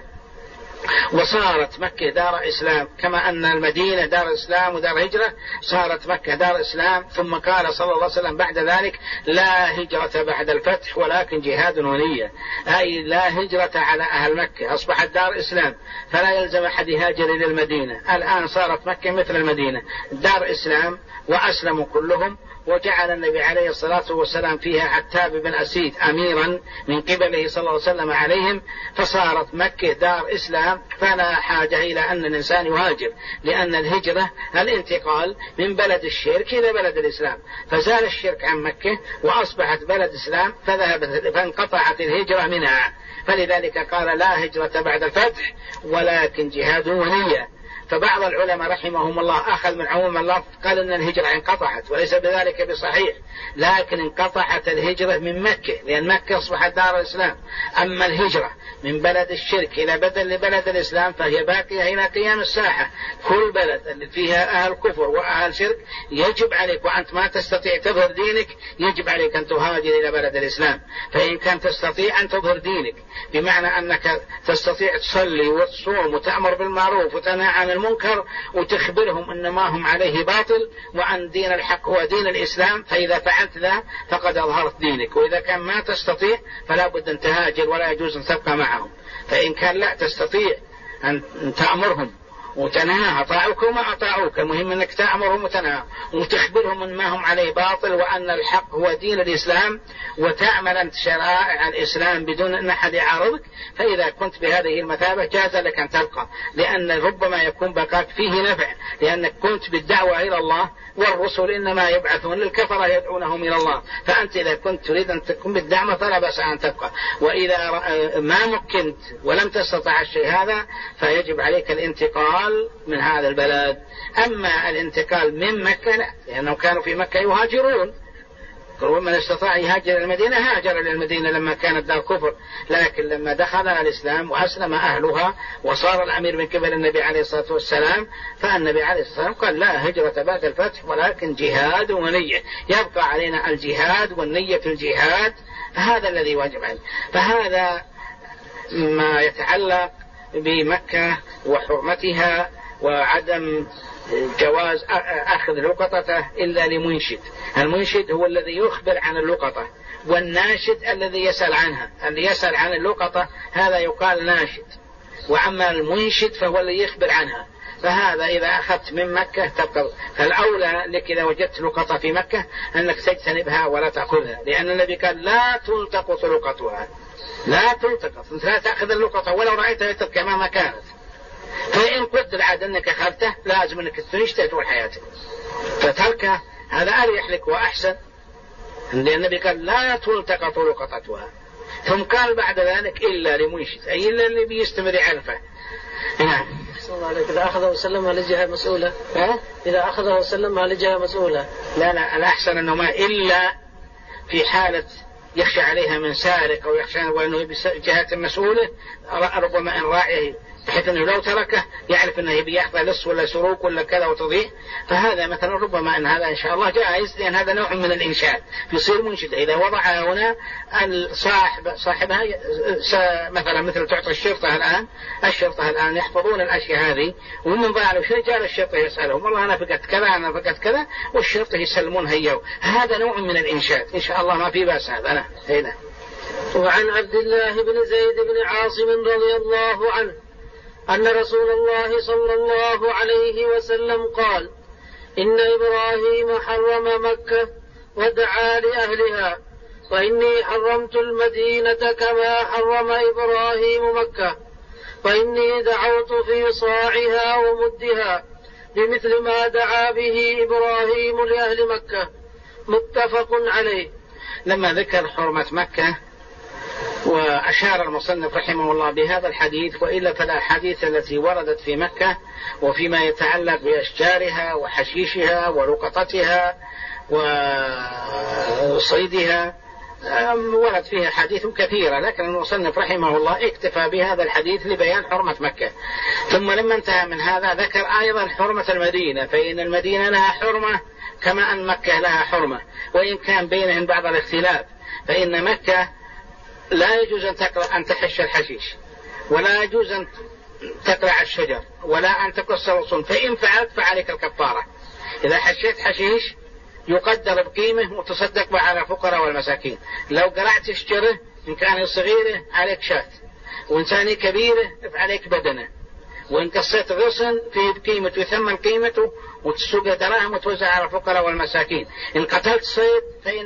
وصارت مكة دار إسلام، كما أن المدينة دار إسلام ودار هجرة، صارت مكة دار إسلام. ثم قال صلى الله عليه وسلم بعد ذلك: لا هجرة بعد الفتح ولكن جهاد ونية، أي لا هجرة على أهل مكة، أصبحت دار إسلام فلا يلزم أحد يهاجر إلى المدينة. الآن صارت مكة مثل المدينة دار إسلام وأسلموا كلهم، وجعل النبي عليه الصلاة والسلام فيها عتاب بن أسيد أميرا من قبله صلى الله عليه وسلم عليهم، فصارت مكة دار إسلام، فلا حاجة إلى أن الإنسان يهاجر، لأن الهجرة الانتقال من بلد الشرك إلى بلد الإسلام، فزال الشرك عن مكة وأصبحت بلد إسلام فانقطعت الهجرة منها. فلذلك قال: لا هجرة بعد الفتح ولكن جهاد ونية. فبعض العلماء رحمهم الله أخذ من عموم اللفظ قال أن الهجرة انقطعت، وليس بذلك بصحيح، لكن انقطعت الهجرة من مكة، لأن مكة أصبحت دار الإسلام. أما الهجرة من بلد الشرك إلى بلد الإسلام فهي باقية إلى قيام الساعة. كل بلد اللي فيها أهل كفر وأهل شرك يجب عليك، وأنت ما تستطيع تظهر دينك، يجب عليك أن تهاجر إلى بلد الإسلام. فإن كان تستطيع أن تظهر دينك، بمعنى أنك تستطيع تصلي وتصوم وتأمر بالمعروف وتنهى عن المنكر وتخبرهم أن ما هم عليه باطل وأن دين الحق هو دين الإسلام، فإذا فعلت ذا فقد أظهرت دينك. وإذا كان ما تستطيع فلا بد أن تهاجر ولا يجوز أن تبقى معهم. فإن كان لا تستطيع أن تأمرهم وتنهى، أطاعوك وما أطاعوك، المهم أنك تأمرهم وتنهى وتخبرهم أن ما هم عليه باطل وأن الحق هو دين الإسلام، وتعمل أنت شرائع الإسلام بدون أن أحد يعارضك. فإذا كنت بهذه المثابة جاز لك أن تبقى، لأن ربما يكون بقاك فيه نفع، لأنك كنت بالدعوة إلى الله، والرسل إنما يبعثون للكفرة يدعونهم إلى الله. فأنت إذا كنت تريد أن تكون بالدعوة فلا بأس أن تبقى. وإذا ما مكنت ولم تستطع الشيء هذا فيجب عليك الانتقال من هذا البلد. أما الانتقال من مكة لا، لأنهم كانوا في مكة يهاجرون، ومن استطاع يهاجر المدينة هاجر للمدينة لما كانت دار كفر. لكن لما دخل الإسلام وأسلم أهلها وصار الأمير من قبل النبي عليه الصلاة والسلام، فالنبي عليه الصلاة والسلام قال: لا هجرة بعد الفتح ولكن جهاد ونية. يبقى علينا الجهاد والنية في الجهاد، هذا الذي واجب علينا. فهذا ما يتعلق بمكة وحرمتها وعدم جواز أخذ لقطته إلا لمنشد. المنشد هو الذي يخبر عن اللقطة، والناشد الذي يسأل عنها. اللي يسأل عن اللقطة هذا يقال ناشد، وأما المنشد فهو الذي يخبر عنها. فهذا إذا أخذت من مكة تبقى، فالأولى لك إذا وجدت لقطة في مكة أنك تجتنبها ولا تأخذها، لأن النبي قال: لا تلتقط لقطها، لا تلتقط، أنت لا تأخذ اللقطة ولو رأيتها تبقى ما كانت. فإن قلت العاد أنك أخذته لازم أنك تنشتها طول حياتك، فتركه هذا أريح لك وأحسن، لأن النبي قال: لا تلتقط لقطتها. ثم قال بعد ذلك إلا لمنشد، أي إلا اللي بيستمر يعرفه. نعم. إذا أخذه وسلمها لجهة مسؤولة، إذا أخذه وسلمها لجهة مسؤولة. لا الأحسن أنه ما إلا في حالة يخشى عليها من سارق أو يخشى وأنه جهة مسؤولة، ربما إن راعيه بحيث أنه لو تركه يعرف أنه بيأخذ لص ولا سروق ولا كذا وتضيع، فهذا مثلا ربما أن هذا إن شاء الله جائز، لأن هذا نوع من الإنشاد يصير منشد. إذا وضعها هنا صاحبها مثلا مثل تعطي الشرطة الآن يحفظون الأشياء هذه، ومن ضاع له شيء جاء الشرطة يسألهم والله أنا فقدت كذا أنا فقدت كذا، والشرطة يسلمون هيو، هذا نوع من الإنشاد إن شاء الله ما في بأس هذا. هنا. وعن عبد الله بن زيد بن عاصم رضي الله عنه أن رسول الله صلى الله عليه وسلم قال: إن إبراهيم حرم مكة ودعا لأهلها، وإني حرمت المدينة كما حرم إبراهيم مكة، وإني دعوت في صاعها ومدها بمثل ما دعا به إبراهيم لأهل مكة. متفق عليه. لما ذكر حرمة مكة وأشار المصنف رحمه الله بهذا الحديث، وإلا فالأحاديث التي وردت في مكة وفيما يتعلق بأشجارها وحشيشها ولقطتها وصيدها ورد فيها حديث كثيرة، لكن المصنف رحمه الله اكتفى بهذا الحديث لبيان حرمة مكة. ثم لما انتهى من هذا ذكر أيضا حرمة المدينة، فإن المدينة لها حرمة كما أن مكة لها حرمة، وإن كان بينهم بعض الاختلاف، فإن مكة لا يجوز أن تحش الحشيش، ولا يجوز أن تقلع الشجر، ولا أن تقص الغصون، فإن فعلت فعليك الكفارة. إذا حشيت حشيش يقدر بقيمه وتصدق به على الفقراء والمساكين. لو قلعت شجره إن كان صغيره عليك شاة، وإن كان كبيره فعليك بدنه، وإن قصيت غصن فيه بقيمته وثمن قيمته وتسوق دراهم وتوزع على الفقراء والمساكين. إن قتلت صيد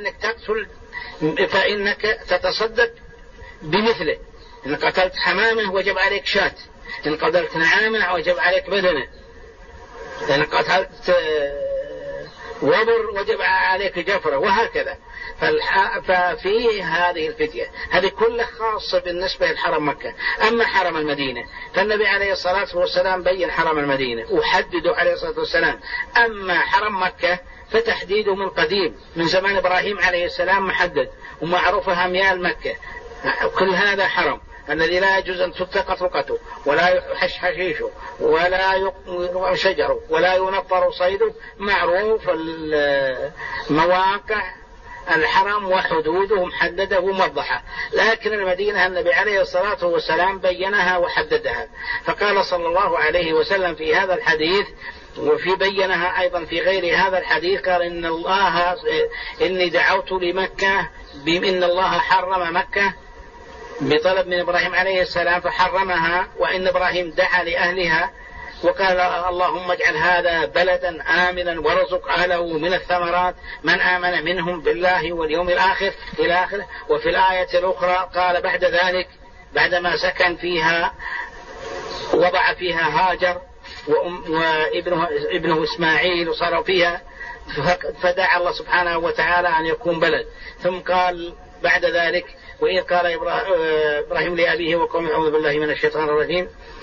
فإنك تتصدق بمثله. إن قتلت حمامه وجب عليك شاة، إن قتلت نعامه وجب عليك بدنه، إن قتلت وبر وجب عليك جفرة، وهكذا. ففي هذه الفتية هذه كلها خاصة بالنسبة لحرم مكة. أما حرم المدينة فالنبي عليه الصلاة والسلام بين حرم المدينة وحدده عليه الصلاة والسلام. أما حرم مكة فتحديده من قديم، من زمان إبراهيم عليه السلام محدد ومعروفة أميال مكة. كل هذا حرم الذي لا يجوز أن تلتقط رقته ولا يحش حشيشه ولا يقطع شجره ولا ينفر صيده، معروف المواقع الحرم وحدوده محددة وموضحة. لكن المدينة النبي عليه الصلاة والسلام بينها وحددها، فقال صلى الله عليه وسلم في هذا الحديث، وفي بينها أيضا في غير هذا الحديث، قال إني دعوت لمكة بأن الله حرم مكة بطلب من إبراهيم عليه السلام فحرمها، وإن إبراهيم دعا لأهلها وقال اللهم اجعل هذا بلدا آمنا وارزق أهله من الثمرات من آمن منهم بالله واليوم الآخر إلى آخره. وفي الآية الأخرى قال بعد ذلك بعدما سكن فيها وضع فيها هاجر وابنه إسماعيل وصاروا فيها، فدعا الله سبحانه وتعالى أن يكون بلد. ثم قال بعد ذلك وإذ قال إبراهيم لأبيه وقومه أعوذ بالله من الشيطان الرجيم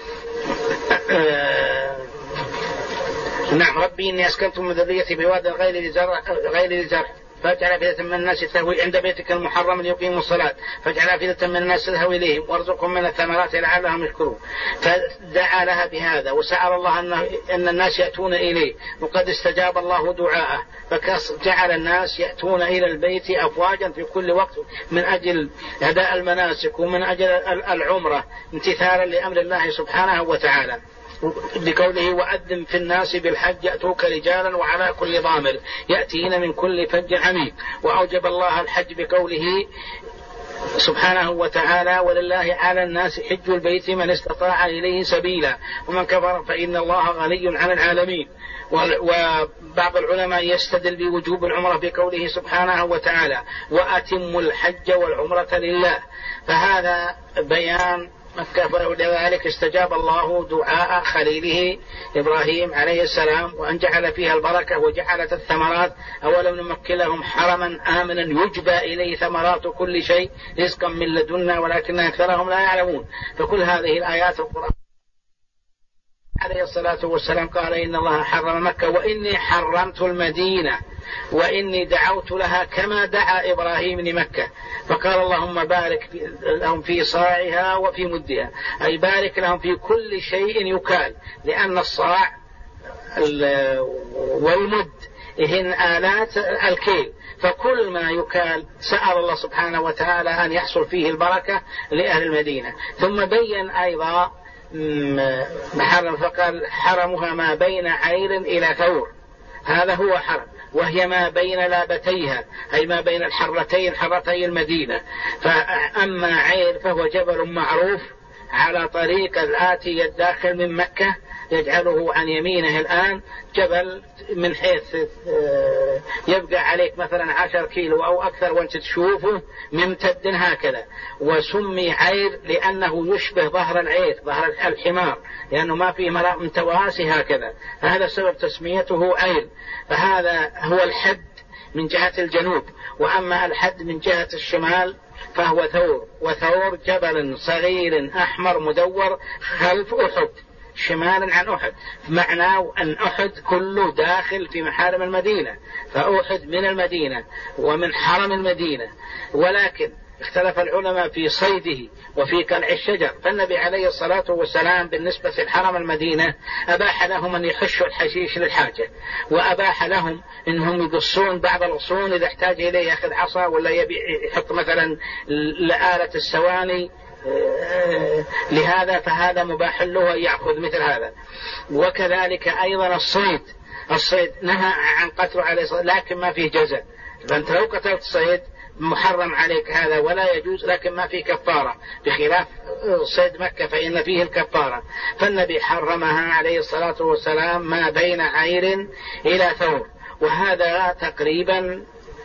نعم ربي إني أسكنت من ذريتي بواد غير ذي زرع فاجعل أفئدة من الناس تهوي عند بيتك المحرم ليقيموا الصلاة فاجعل أفئدة من الناس تهوي إليهم وارزقهم من الثمرات لعلهم يشكرون. فدعا لها بهذا وسأل الله أن الناس يأتون إليه، وقد استجاب الله دعاءه، فجعل الناس يأتون إلى البيت أفواجا في كل وقت من أجل أداء المناسك ومن أجل العمرة امتثالا لأمر الله سبحانه وتعالى، بقوله وأذن في الناس بالحج يأتوك رجالا وعلى كل ضامر يأتين من كل فج عميق. وأوجب الله الحج بقوله سبحانه وتعالى ولله على الناس حج البيت من استطاع إليه سبيلا ومن كفر فإن الله غني عن العالمين. وبعض العلماء يستدل بوجوب العمرة بقوله سبحانه وتعالى وأتموا الحج والعمرة لله، فهذا بيان مكة، ولذلك استجاب الله دعاء خليله إبراهيم عليه السلام وأن جعل فيها البركة وجعلت الثمرات. أولم نمكن لهم حرما آمنا يجبى إليه ثمرات كل شيء رزقا من لدنا ولكن أكثرهم لا يعلمون. فكل هذه الآيات القرآن عليه الصلاة والسلام قال إن الله حرم مكة وإني حرمت المدينة وإني دعوت لها كما دعا إبراهيم لمكة. فقال اللهم بارك لهم في صاعها وفي مدها، أي بارك لهم في كل شيء يكال، لأن الصاع والمد هن آلات الكيل، فكل ما يكال سأل الله سبحانه وتعالى أن يحصل فيه البركة لأهل المدينة. ثم بين أيضا محرم فقال حرمها ما بين عير إلى ثور، هذا هو حرم، وهي ما بين لابتيها أي ما بين الحرتين حرتي المدينة. فأما عير فهو جبل معروف على طريق الآتي الداخل من مكة، يجعله عن يمينه الآن جبل من حيث يبقى عليك مثلا 10 كيلو أو أكثر وانت تشوفه ممتد هكذا، وسمي عير لأنه يشبه ظهر العير، ظهر الحمار، لأنه ما فيه مراء تواسي هكذا، فهذا سبب تسميته عير. فهذا هو الحد من جهة الجنوب. وأما الحد من جهة الشمال فهو ثور، وثور جبل صغير أحمر مدور خلف أحد شمالا عن أحد، معناه أن أحد كله داخل في محارم المدينة، فأحد من المدينة ومن حرم المدينة. ولكن اختلف العلماء في صيده وفي قلع الشجر. فالنبي عليه الصلاة والسلام بالنسبة لحرم المدينة أباح لهم أن يحشوا الحشيش للحاجة، وأباح لهم أنهم يقصون بعض الغصون إذا احتاج إليه يأخذ عصا ولا يبي يحط مثلا لآلة السواني لهذا، فهذا مباح له أن يأخذ مثل هذا. وكذلك أيضا الصيد نهى عن قتله عليه الصلاة، لكن ما فيه جزاء. فأنت لو قتلت صيد محرم عليك هذا ولا يجوز، لكن ما فيه كفارة، بخلاف صيد مكة فإن فيه الكفارة. فالنبي حرمها عليه الصلاة والسلام ما بين عير إلى ثور، وهذا تقريبا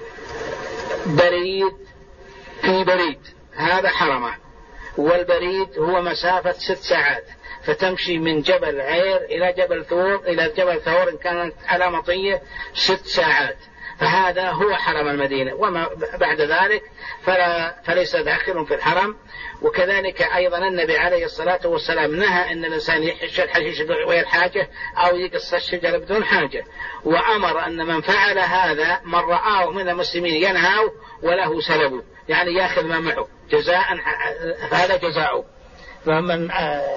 بريد في بريد، هذا حرمه. والبريد هو مسافة 6 ساعات، فتمشي من جبل عير إلى جبل ثور إلى جبل ثور إن كانت على مطية 6 ساعات، فهذا هو حرم المدينة. وما بعد ذلك فليس داخل في الحرم. وكذلك أيضا النبي عليه الصلاة والسلام نهى أن الإنسان يحش الحشيش غير حاجة أو يقص الشجر بدون حاجة، وأمر أن من فعل هذا من رآه من المسلمين ينهاه وله سلبه، يعني يأخذ ما معه جزاء، هذا جزاؤه. فمن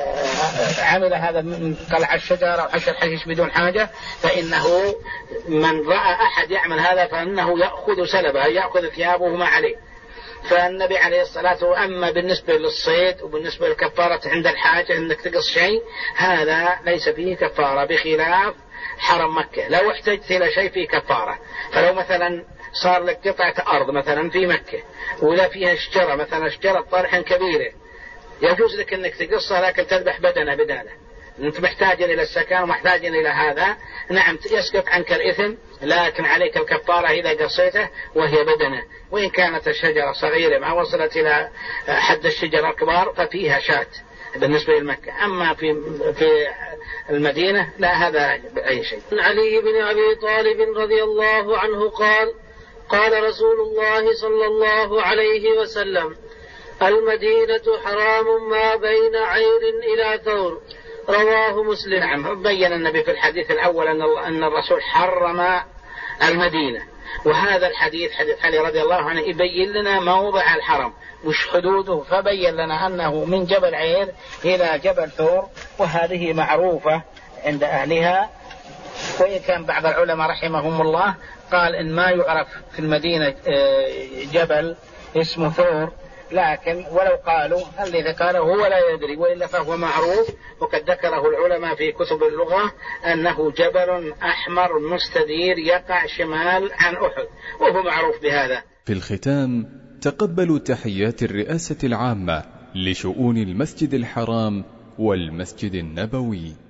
عمل هذا من قلع الشجر أو حش الحشيش بدون حاجة فإنه من رأى أحد يعمل هذا فإنه يأخذ سلبه، يأخذ ثيابه ما عليه. فالنبي عليه الصلاة والسلام أما بالنسبة للصيد وبالنسبة للكفارة عند الحاجة أنك تقص شيء هذا ليس فيه كفارة، بخلاف حرم مكة لو احتجت إلى شيء فيه كفارة. فلو مثلا صار لك قطعة أرض مثلا في مكة ولا فيها شجرة مثلا شجرة طرح كبيرة، يجوز لك أنك تقصها لكن تذبح بدنه أنت محتاج إلى السكن ومحتاج إلى هذا، نعم يسقط عنك الإثم، لكن عليك الكفارة إذا قصيته وهي بدنه. وإن كانت الشجرة صغيرة ما وصلت إلى حد الشجرة الكبار ففيها شاة بالنسبة لمكة. أما في المدينة لا، هذا بأي شيء. علي بن أبي طالب رضي الله عنه قال رسول الله صلى الله عليه وسلم: المدينة حرام ما بين عير إلى ثور، رواه مسلم. نعم، بين النبي في الحديث الأول أن الرسول حرم المدينة، وهذا الحديث حديث علي رضي الله عنه يبين لنا موضع الحرم وش حدوده، فبين لنا أنه من جبل عير إلى جبل ثور، وهذه معروفة عند أهلها. وإن كان بعض العلماء رحمهم الله قال إن ما يعرف في المدينة جبل اسمه ثور، لكن ولو قالوا الذي قاله هو لا يدري، وإلا فهو معروف، وقد ذكره العلماء في كتب اللغة أنه جبل أحمر مستدير يقع شمال عن أحد، وهو معروف بهذا. في الختام تقبلوا تحيات الرئاسة العامة لشؤون المسجد الحرام والمسجد النبوي.